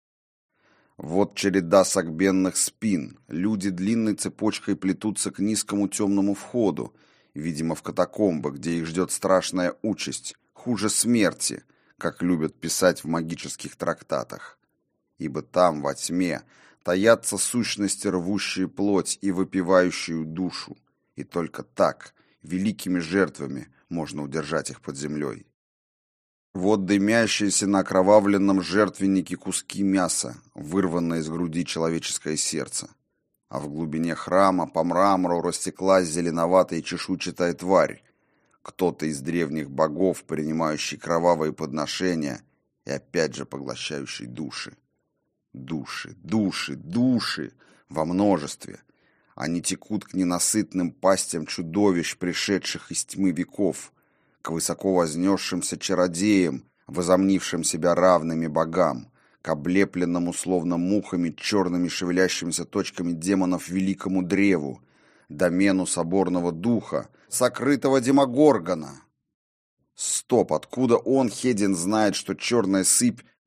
Вот череда согбенных спин, люди длинной цепочкой плетутся к низкому темному входу, видимо, в катакомбы, где их ждет страшная участь, хуже смерти, как любят писать в магических трактатах. Ибо там, во тьме, таятся сущности, рвущие плоть и выпивающую душу, и только так, великими жертвами, можно удержать их под землей. Вот дымящиеся на окровавленном жертвеннике куски мяса, вырванное из груди человеческое сердце. А в глубине храма по мрамору растеклась зеленоватая чешуйчатая тварь, кто-то из древних богов, принимающий кровавые подношения и опять же поглощающий души. Души, души, души во множестве. Они текут к ненасытным пастям чудовищ, пришедших из тьмы веков, к высоко вознесшимся чародеям, возомнившим себя равными богам, к облепленному словно мухами черными шевелящимися точками демонов великому древу, домену соборного духа, сокрытого демогоргона. Стоп, откуда он, Хедин, знает, что черная сыпь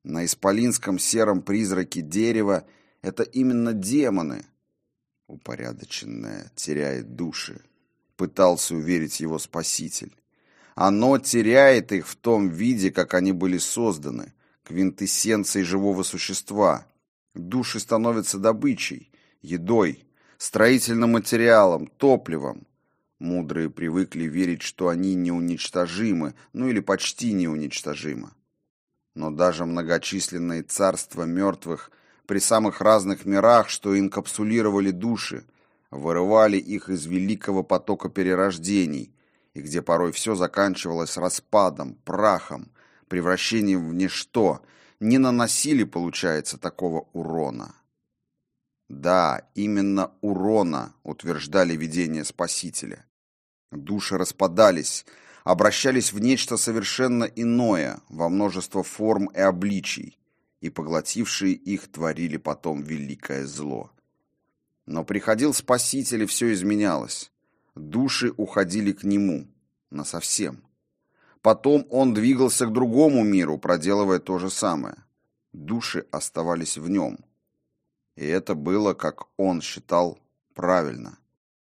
На исполинском сером призраке дерева это именно демоны. Упорядоченное теряет души, пытался уверить его Спаситель. Оно теряет их в том виде, как они были созданы, квинтэссенцией живого существа. Души становятся добычей, едой, строительным материалом, топливом. Мудрые привыкли верить, что они неуничтожимы, ну или почти неуничтожимы. Но даже многочисленные царства мертвых при самых разных мирах, что инкапсулировали души, вырывали их из великого потока перерождений, и где порой все заканчивалось распадом, прахом, превращением в ничто, не наносили, получается, такого урона. Да, именно урона, утверждали видения Спасителя. Души распадались, обращались в нечто совершенно иное, во множество форм и обличий, и поглотившие их творили потом великое зло. Но приходил Спаситель, и все изменялось. Души уходили к Нему насовсем. Потом Он двигался к другому миру, проделывая то же самое. Души оставались в Нем. И это было, как Он считал, правильно.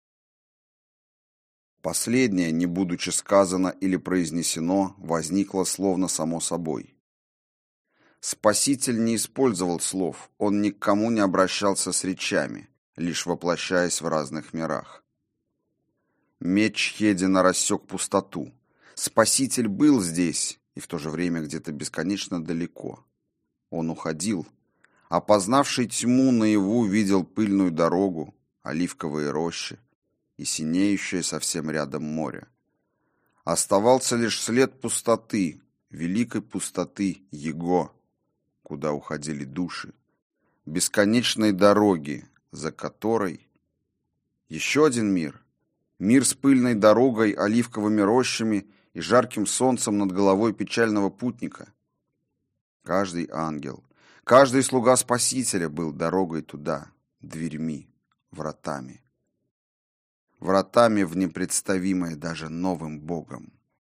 Последнее, не будучи сказано или произнесено, возникло словно само собой. Спаситель не использовал слов, Он ни к кому не обращался с речами, лишь воплощаясь в разных мирах. Меч Хедина рассек пустоту. Спаситель был здесь и в то же время где-то бесконечно далеко. Он уходил. Опознавший тьму наяву видел пыльную дорогу, оливковые рощи и синеющее совсем рядом море. Оставался лишь след пустоты, великой пустоты Его, куда уходили души, бесконечной дороги, за которой еще один мир, мир с пыльной дорогой, оливковыми рощами и жарким солнцем над головой печального путника. Каждый ангел, каждый слуга Спасителя был дорогой туда, дверьми, вратами. Вратами в непредставимое даже новым Богом.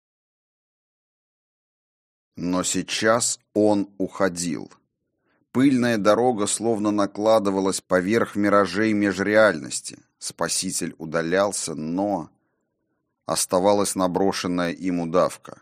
Но сейчас он уходил. Пыльная дорога словно накладывалась поверх миражей межреальности. Спаситель удалялся, но оставалась наброшенная им удавка.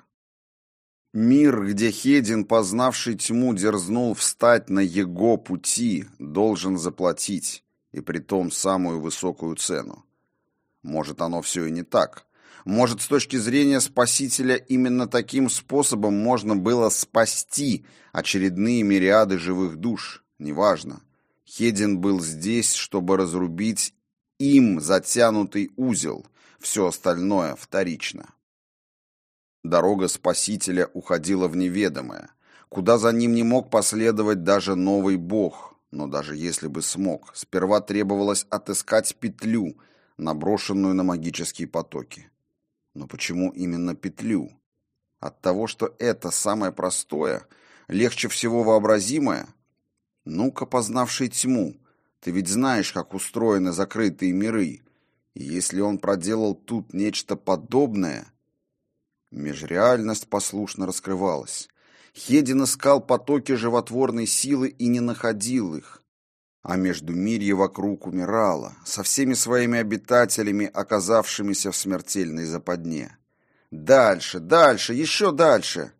Мир, где Хедин, познавший тьму, дерзнул встать на его пути, должен заплатить, и притом самую высокую цену. Может, оно все и не так. Может, с точки зрения Спасителя, именно таким способом можно было спасти очередные мириады живых душ. Неважно. Хедин был здесь, чтобы разрубить им затянутый узел. Все остальное вторично. Дорога Спасителя уходила в неведомое, куда за ним не мог последовать даже новый Бог. Но даже если бы смог, сперва требовалось отыскать петлю, наброшенную на магические потоки. Но почему именно петлю? От того, что это самое простое, легче всего вообразимое? Ну-ка, познавший тьму, ты ведь знаешь, как устроены закрытые миры. И если он проделал тут нечто подобное... Межреальность послушно раскрывалась. Хедин искал потоки животворной силы и не находил их. А междумирье вокруг умирало, со всеми своими обитателями, оказавшимися в смертельной западне. Дальше, дальше, еще дальше.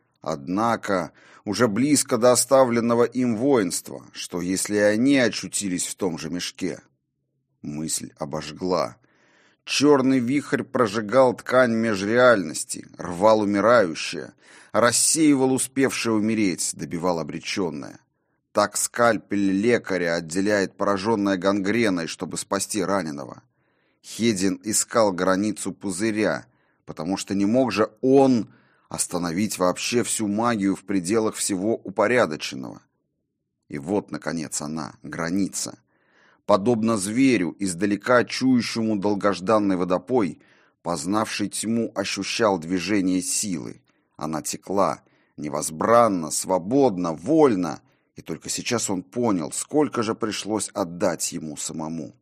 Однако, уже близко до оставленного им воинства, что если и они очутились в том же мешке? Мысль обожгла. Черный вихрь прожигал ткань межреальности, рвал умирающее, рассеивал успевшее умереть, добивал обреченное. Так скальпель лекаря отделяет пораженное гангреной, чтобы спасти раненого. Хедин искал границу пузыря, потому что не мог же он остановить вообще всю магию в пределах всего упорядоченного. И вот, наконец, она, граница. Подобно зверю, издалека чующему долгожданный водопой, познавший тьму, ощущал движение силы. Она текла, невозбранно, свободно, вольно, и только сейчас он понял, сколько же пришлось отдать ему самому.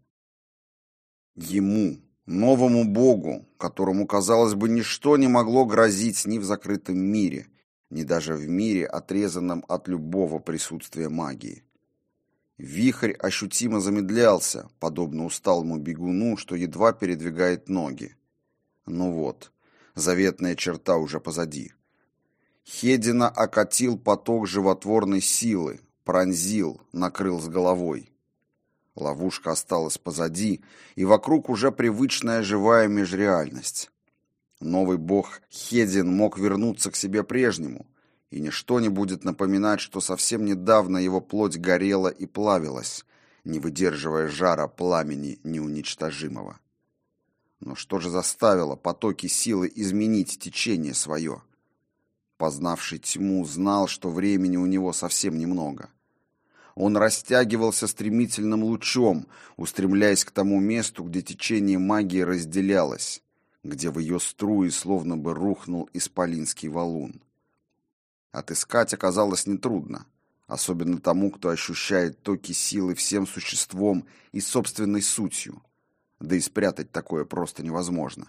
Ему, новому Богу, которому, казалось бы, ничто не могло грозить ни в закрытом мире, ни даже в мире, отрезанном от любого присутствия магии. Вихрь ощутимо замедлялся, подобно усталому бегуну, что едва передвигает ноги. Ну вот, заветная черта уже позади. Хедина окатил поток животворной силы, пронзил, накрыл с головой. Ловушка осталась позади, и вокруг уже привычная живая межреальность. Новый бог Хедин мог вернуться к себе прежнему, и ничто не будет напоминать, что совсем недавно его плоть горела и плавилась, не выдерживая жара пламени неуничтожимого. Но что же заставило потоки силы изменить течение свое? Познавший тьму знал, что времени у него совсем немного. Он растягивался стремительным лучом, устремляясь к тому месту, где течение магии разделялось, где в ее струи словно бы рухнул исполинский валун. Отыскать оказалось нетрудно, особенно тому, кто ощущает токи силы всем существом и собственной сутью, да и спрятать такое просто невозможно.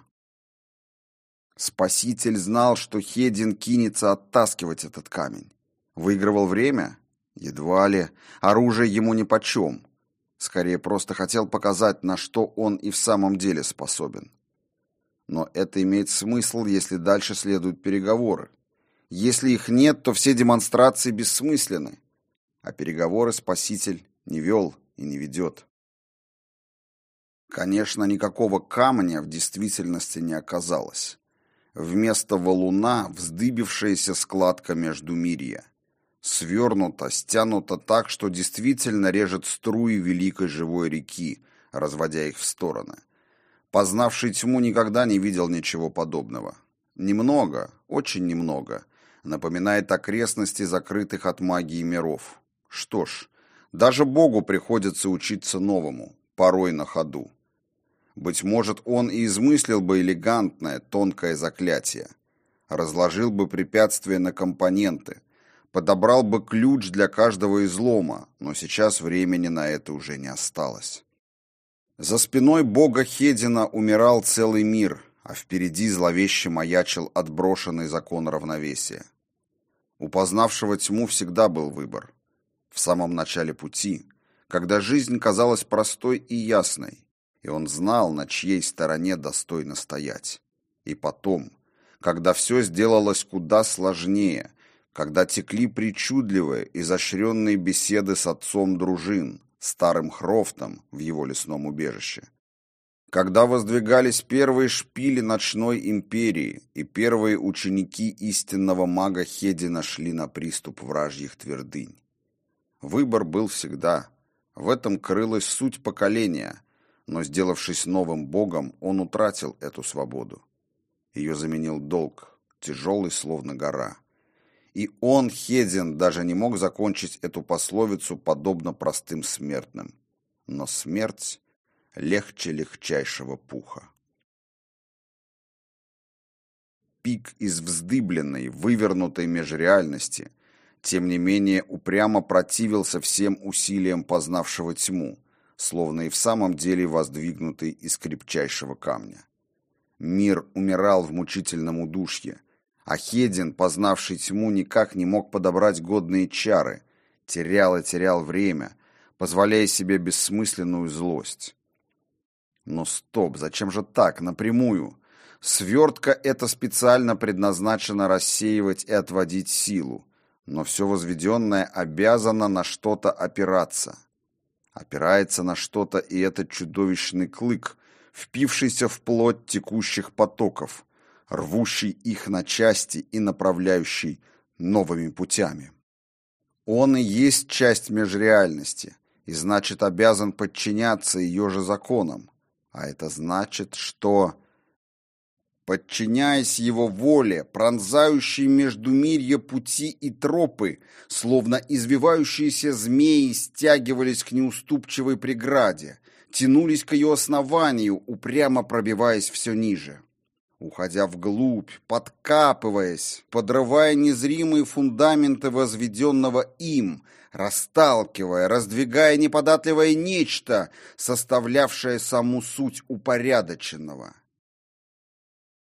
Спаситель знал, что Хедин кинется оттаскивать этот камень. Выигрывал время? Едва ли. Оружие ему нипочем. Скорее, просто хотел показать, на что он и в самом деле способен. Но это имеет смысл, если дальше следуют переговоры. Если их нет, то все демонстрации бессмысленны. А переговоры Спаситель не вел и не ведет. Конечно, никакого камня в действительности не оказалось. Вместо валуна вздыбившаяся складка междумирья. Свернута, стянута так, что действительно режет струи великой живой реки, разводя их в стороны. Познавший тьму никогда не видел ничего подобного. Немного, очень немного, напоминает окрестности закрытых от магии миров. Что ж, даже Богу приходится учиться новому, порой на ходу. Быть может, он и измыслил бы элегантное, тонкое заклятие, разложил бы препятствия на компоненты, подобрал бы ключ для каждого излома, но сейчас времени на это уже не осталось. За спиной бога Хедина умирал целый мир, а впереди зловеще маячил отброшенный закон равновесия. У познавшего тьму всегда был выбор. В самом начале пути, когда жизнь казалась простой и ясной, и он знал, на чьей стороне достойно стоять. И потом, когда все сделалось куда сложнее, когда текли причудливые, изощренные беседы с отцом дружин, старым Хрофтом в его лесном убежище, когда воздвигались первые шпили ночной империи и первые ученики истинного мага Хедина шли на приступ вражьих твердынь. Выбор был всегда. В этом крылась суть поколения, но, сделавшись новым богом, он утратил эту свободу. Ее заменил долг, тяжелый, словно гора. И он, Хедин, даже не мог закончить эту пословицу подобно простым смертным. Но смерть легче легчайшего пуха. Пик из вздыбленной, вывернутой межреальности, тем не менее, упрямо противился всем усилиям познавшего тьму, словно и в самом деле воздвигнутый из крепчайшего камня. Мир умирал в мучительном удушье, а Хедин, познавший тьму, никак не мог подобрать годные чары, терял и терял время, позволяя себе бессмысленную злость. Но стоп, зачем же так, напрямую? Свертка эта специально предназначена рассеивать и отводить силу, но все возведенное обязано на что-то опираться. Опирается на что-то и этот чудовищный клык, впившийся в плоть текущих потоков, рвущий их на части и направляющий новыми путями. Он и есть часть межреальности, и значит обязан подчиняться ее же законам. А это значит, что, подчиняясь его воле, пронзающие междумирья пути и тропы, словно извивающиеся змеи, стягивались к неуступчивой преграде, тянулись к ее основанию, упрямо пробиваясь все ниже. Уходя вглубь, подкапываясь, подрывая незримые фундаменты возведенного им, расталкивая, раздвигая неподатливое нечто, составлявшее саму суть упорядоченного.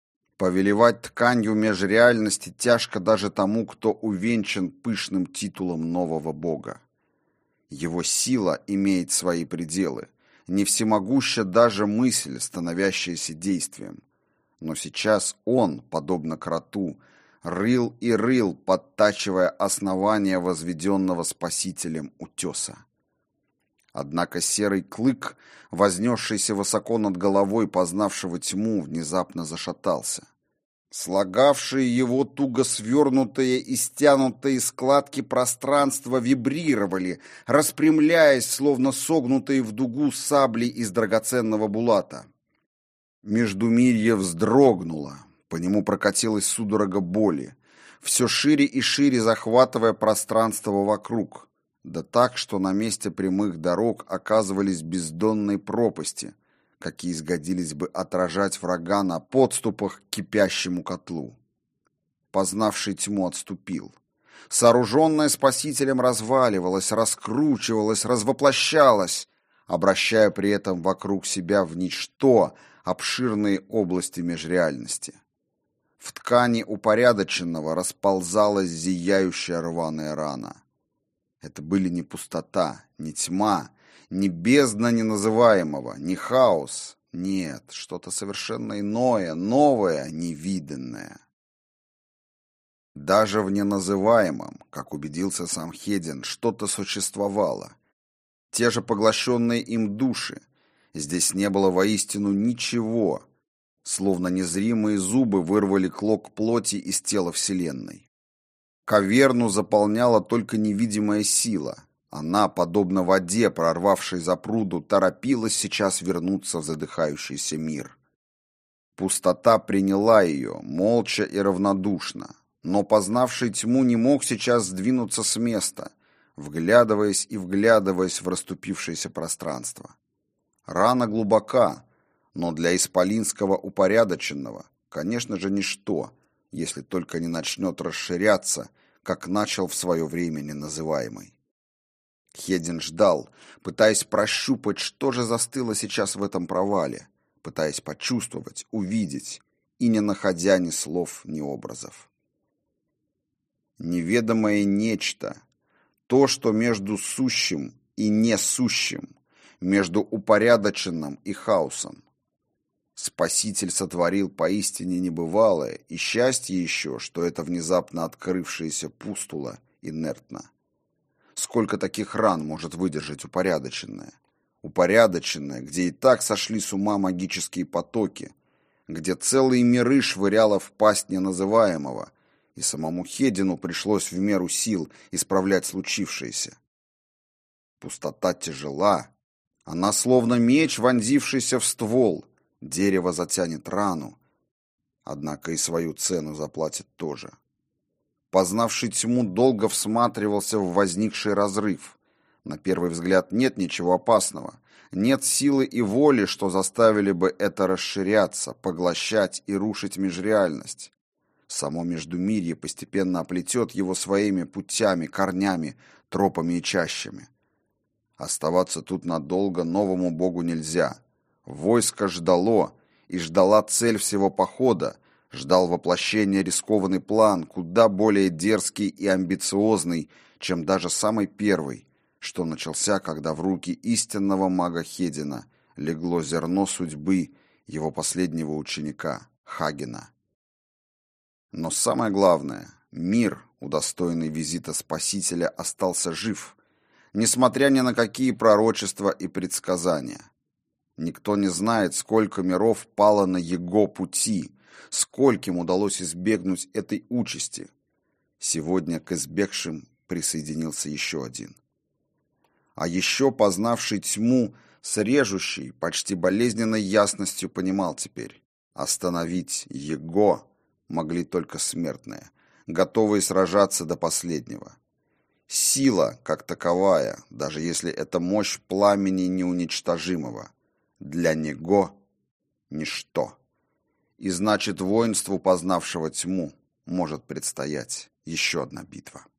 Повелевать тканью межреальности тяжко даже тому, кто увенчан пышным титулом нового бога. Его сила имеет свои пределы, не всемогуща даже мысль, становящаяся действием. Но сейчас он, подобно кроту, рыл и рыл, подтачивая основания возведенного Спасителем утеса. Однако серый клык, вознесшийся высоко над головой познавшего тьму, внезапно зашатался. Слагавшие его туго свернутые и стянутые складки пространства вибрировали, распрямляясь, словно согнутые в дугу сабли из драгоценного булата. Междумирье вздрогнуло, по нему прокатилась судорога боли, все шире и шире захватывая пространство вокруг. Да так, что на месте прямых дорог оказывались бездонные пропасти, какие сгодились бы отражать врага на подступах к кипящему котлу. Познавший тьму отступил. Сооруженное Спасителем разваливалось, раскручивалось, развоплощалось, обращая при этом вокруг себя в ничто обширные области межреальности. В ткани упорядоченного расползалась зияющая рваная рана. Это были не пустота, не тьма, не бездна неназываемого, не хаос. Нет, что-то совершенно иное, новое, невиданное. Даже в неназываемом, как убедился сам Хедин, что-то существовало. Те же поглощенные им души. Здесь не было воистину ничего, словно незримые зубы вырвали клок плоти из тела Вселенной. Каверну заполняла только невидимая сила. Она, подобно воде, прорвавшей запруду, торопилась сейчас вернуться в задыхающийся мир. Пустота приняла ее, молча и равнодушно, но познавший тьму не мог сейчас сдвинуться с места, вглядываясь и вглядываясь в расступившееся пространство. Рана глубока, но для исполинского упорядоченного, конечно же, ничто, если только не начнет расширяться, как начал в свое время неназываемый. Хедин ждал, пытаясь прощупать, что же застыло сейчас в этом провале, пытаясь почувствовать, увидеть, и не находя ни слов, ни образов. Неведомое нечто, то, что между сущим и несущим, между упорядоченным и хаосом. Спаситель сотворил поистине небывалое, и счастье еще, что это внезапно открывшееся пустуло инертно. Сколько таких ран может выдержать упорядоченное? Упорядоченное, где и так сошли с ума магические потоки, где целые миры швыряло в пасть неназываемого, и самому Хедину пришлось в меру сил исправлять случившееся. Пустота тяжела, она словно меч, вонзившийся в ствол. Дерево затянет рану, однако и свою цену заплатит тоже. Познавший тьму долго всматривался в возникший разрыв. На первый взгляд нет ничего опасного, нет силы и воли, что заставили бы это расширяться, поглощать и рушить межреальность. Само Междумирье постепенно оплетет его своими путями, корнями, тропами и чащами. Оставаться тут надолго новому богу нельзя. Войско ждало, и ждала цель всего похода, ждал воплощения рискованный план, куда более дерзкий и амбициозный, чем даже самый первый, что начался, когда в руки истинного мага Хедина легло зерно судьбы его последнего ученика, Хагена. Но самое главное, мир, удостоенный визита Спасителя, остался жив, несмотря ни на какие пророчества и предсказания. Никто не знает, сколько миров пало на его пути, скольким удалось избегнуть этой участи. Сегодня к избегшим присоединился еще один. А еще познавший тьму с режущей, почти болезненной ясностью понимал теперь: остановить его могли только смертные, готовые сражаться до последнего. Сила, как таковая, даже если это мощь пламени неуничтожимого, для него ничто. И значит, воинству, познавшего тьму, может предстоять еще одна битва.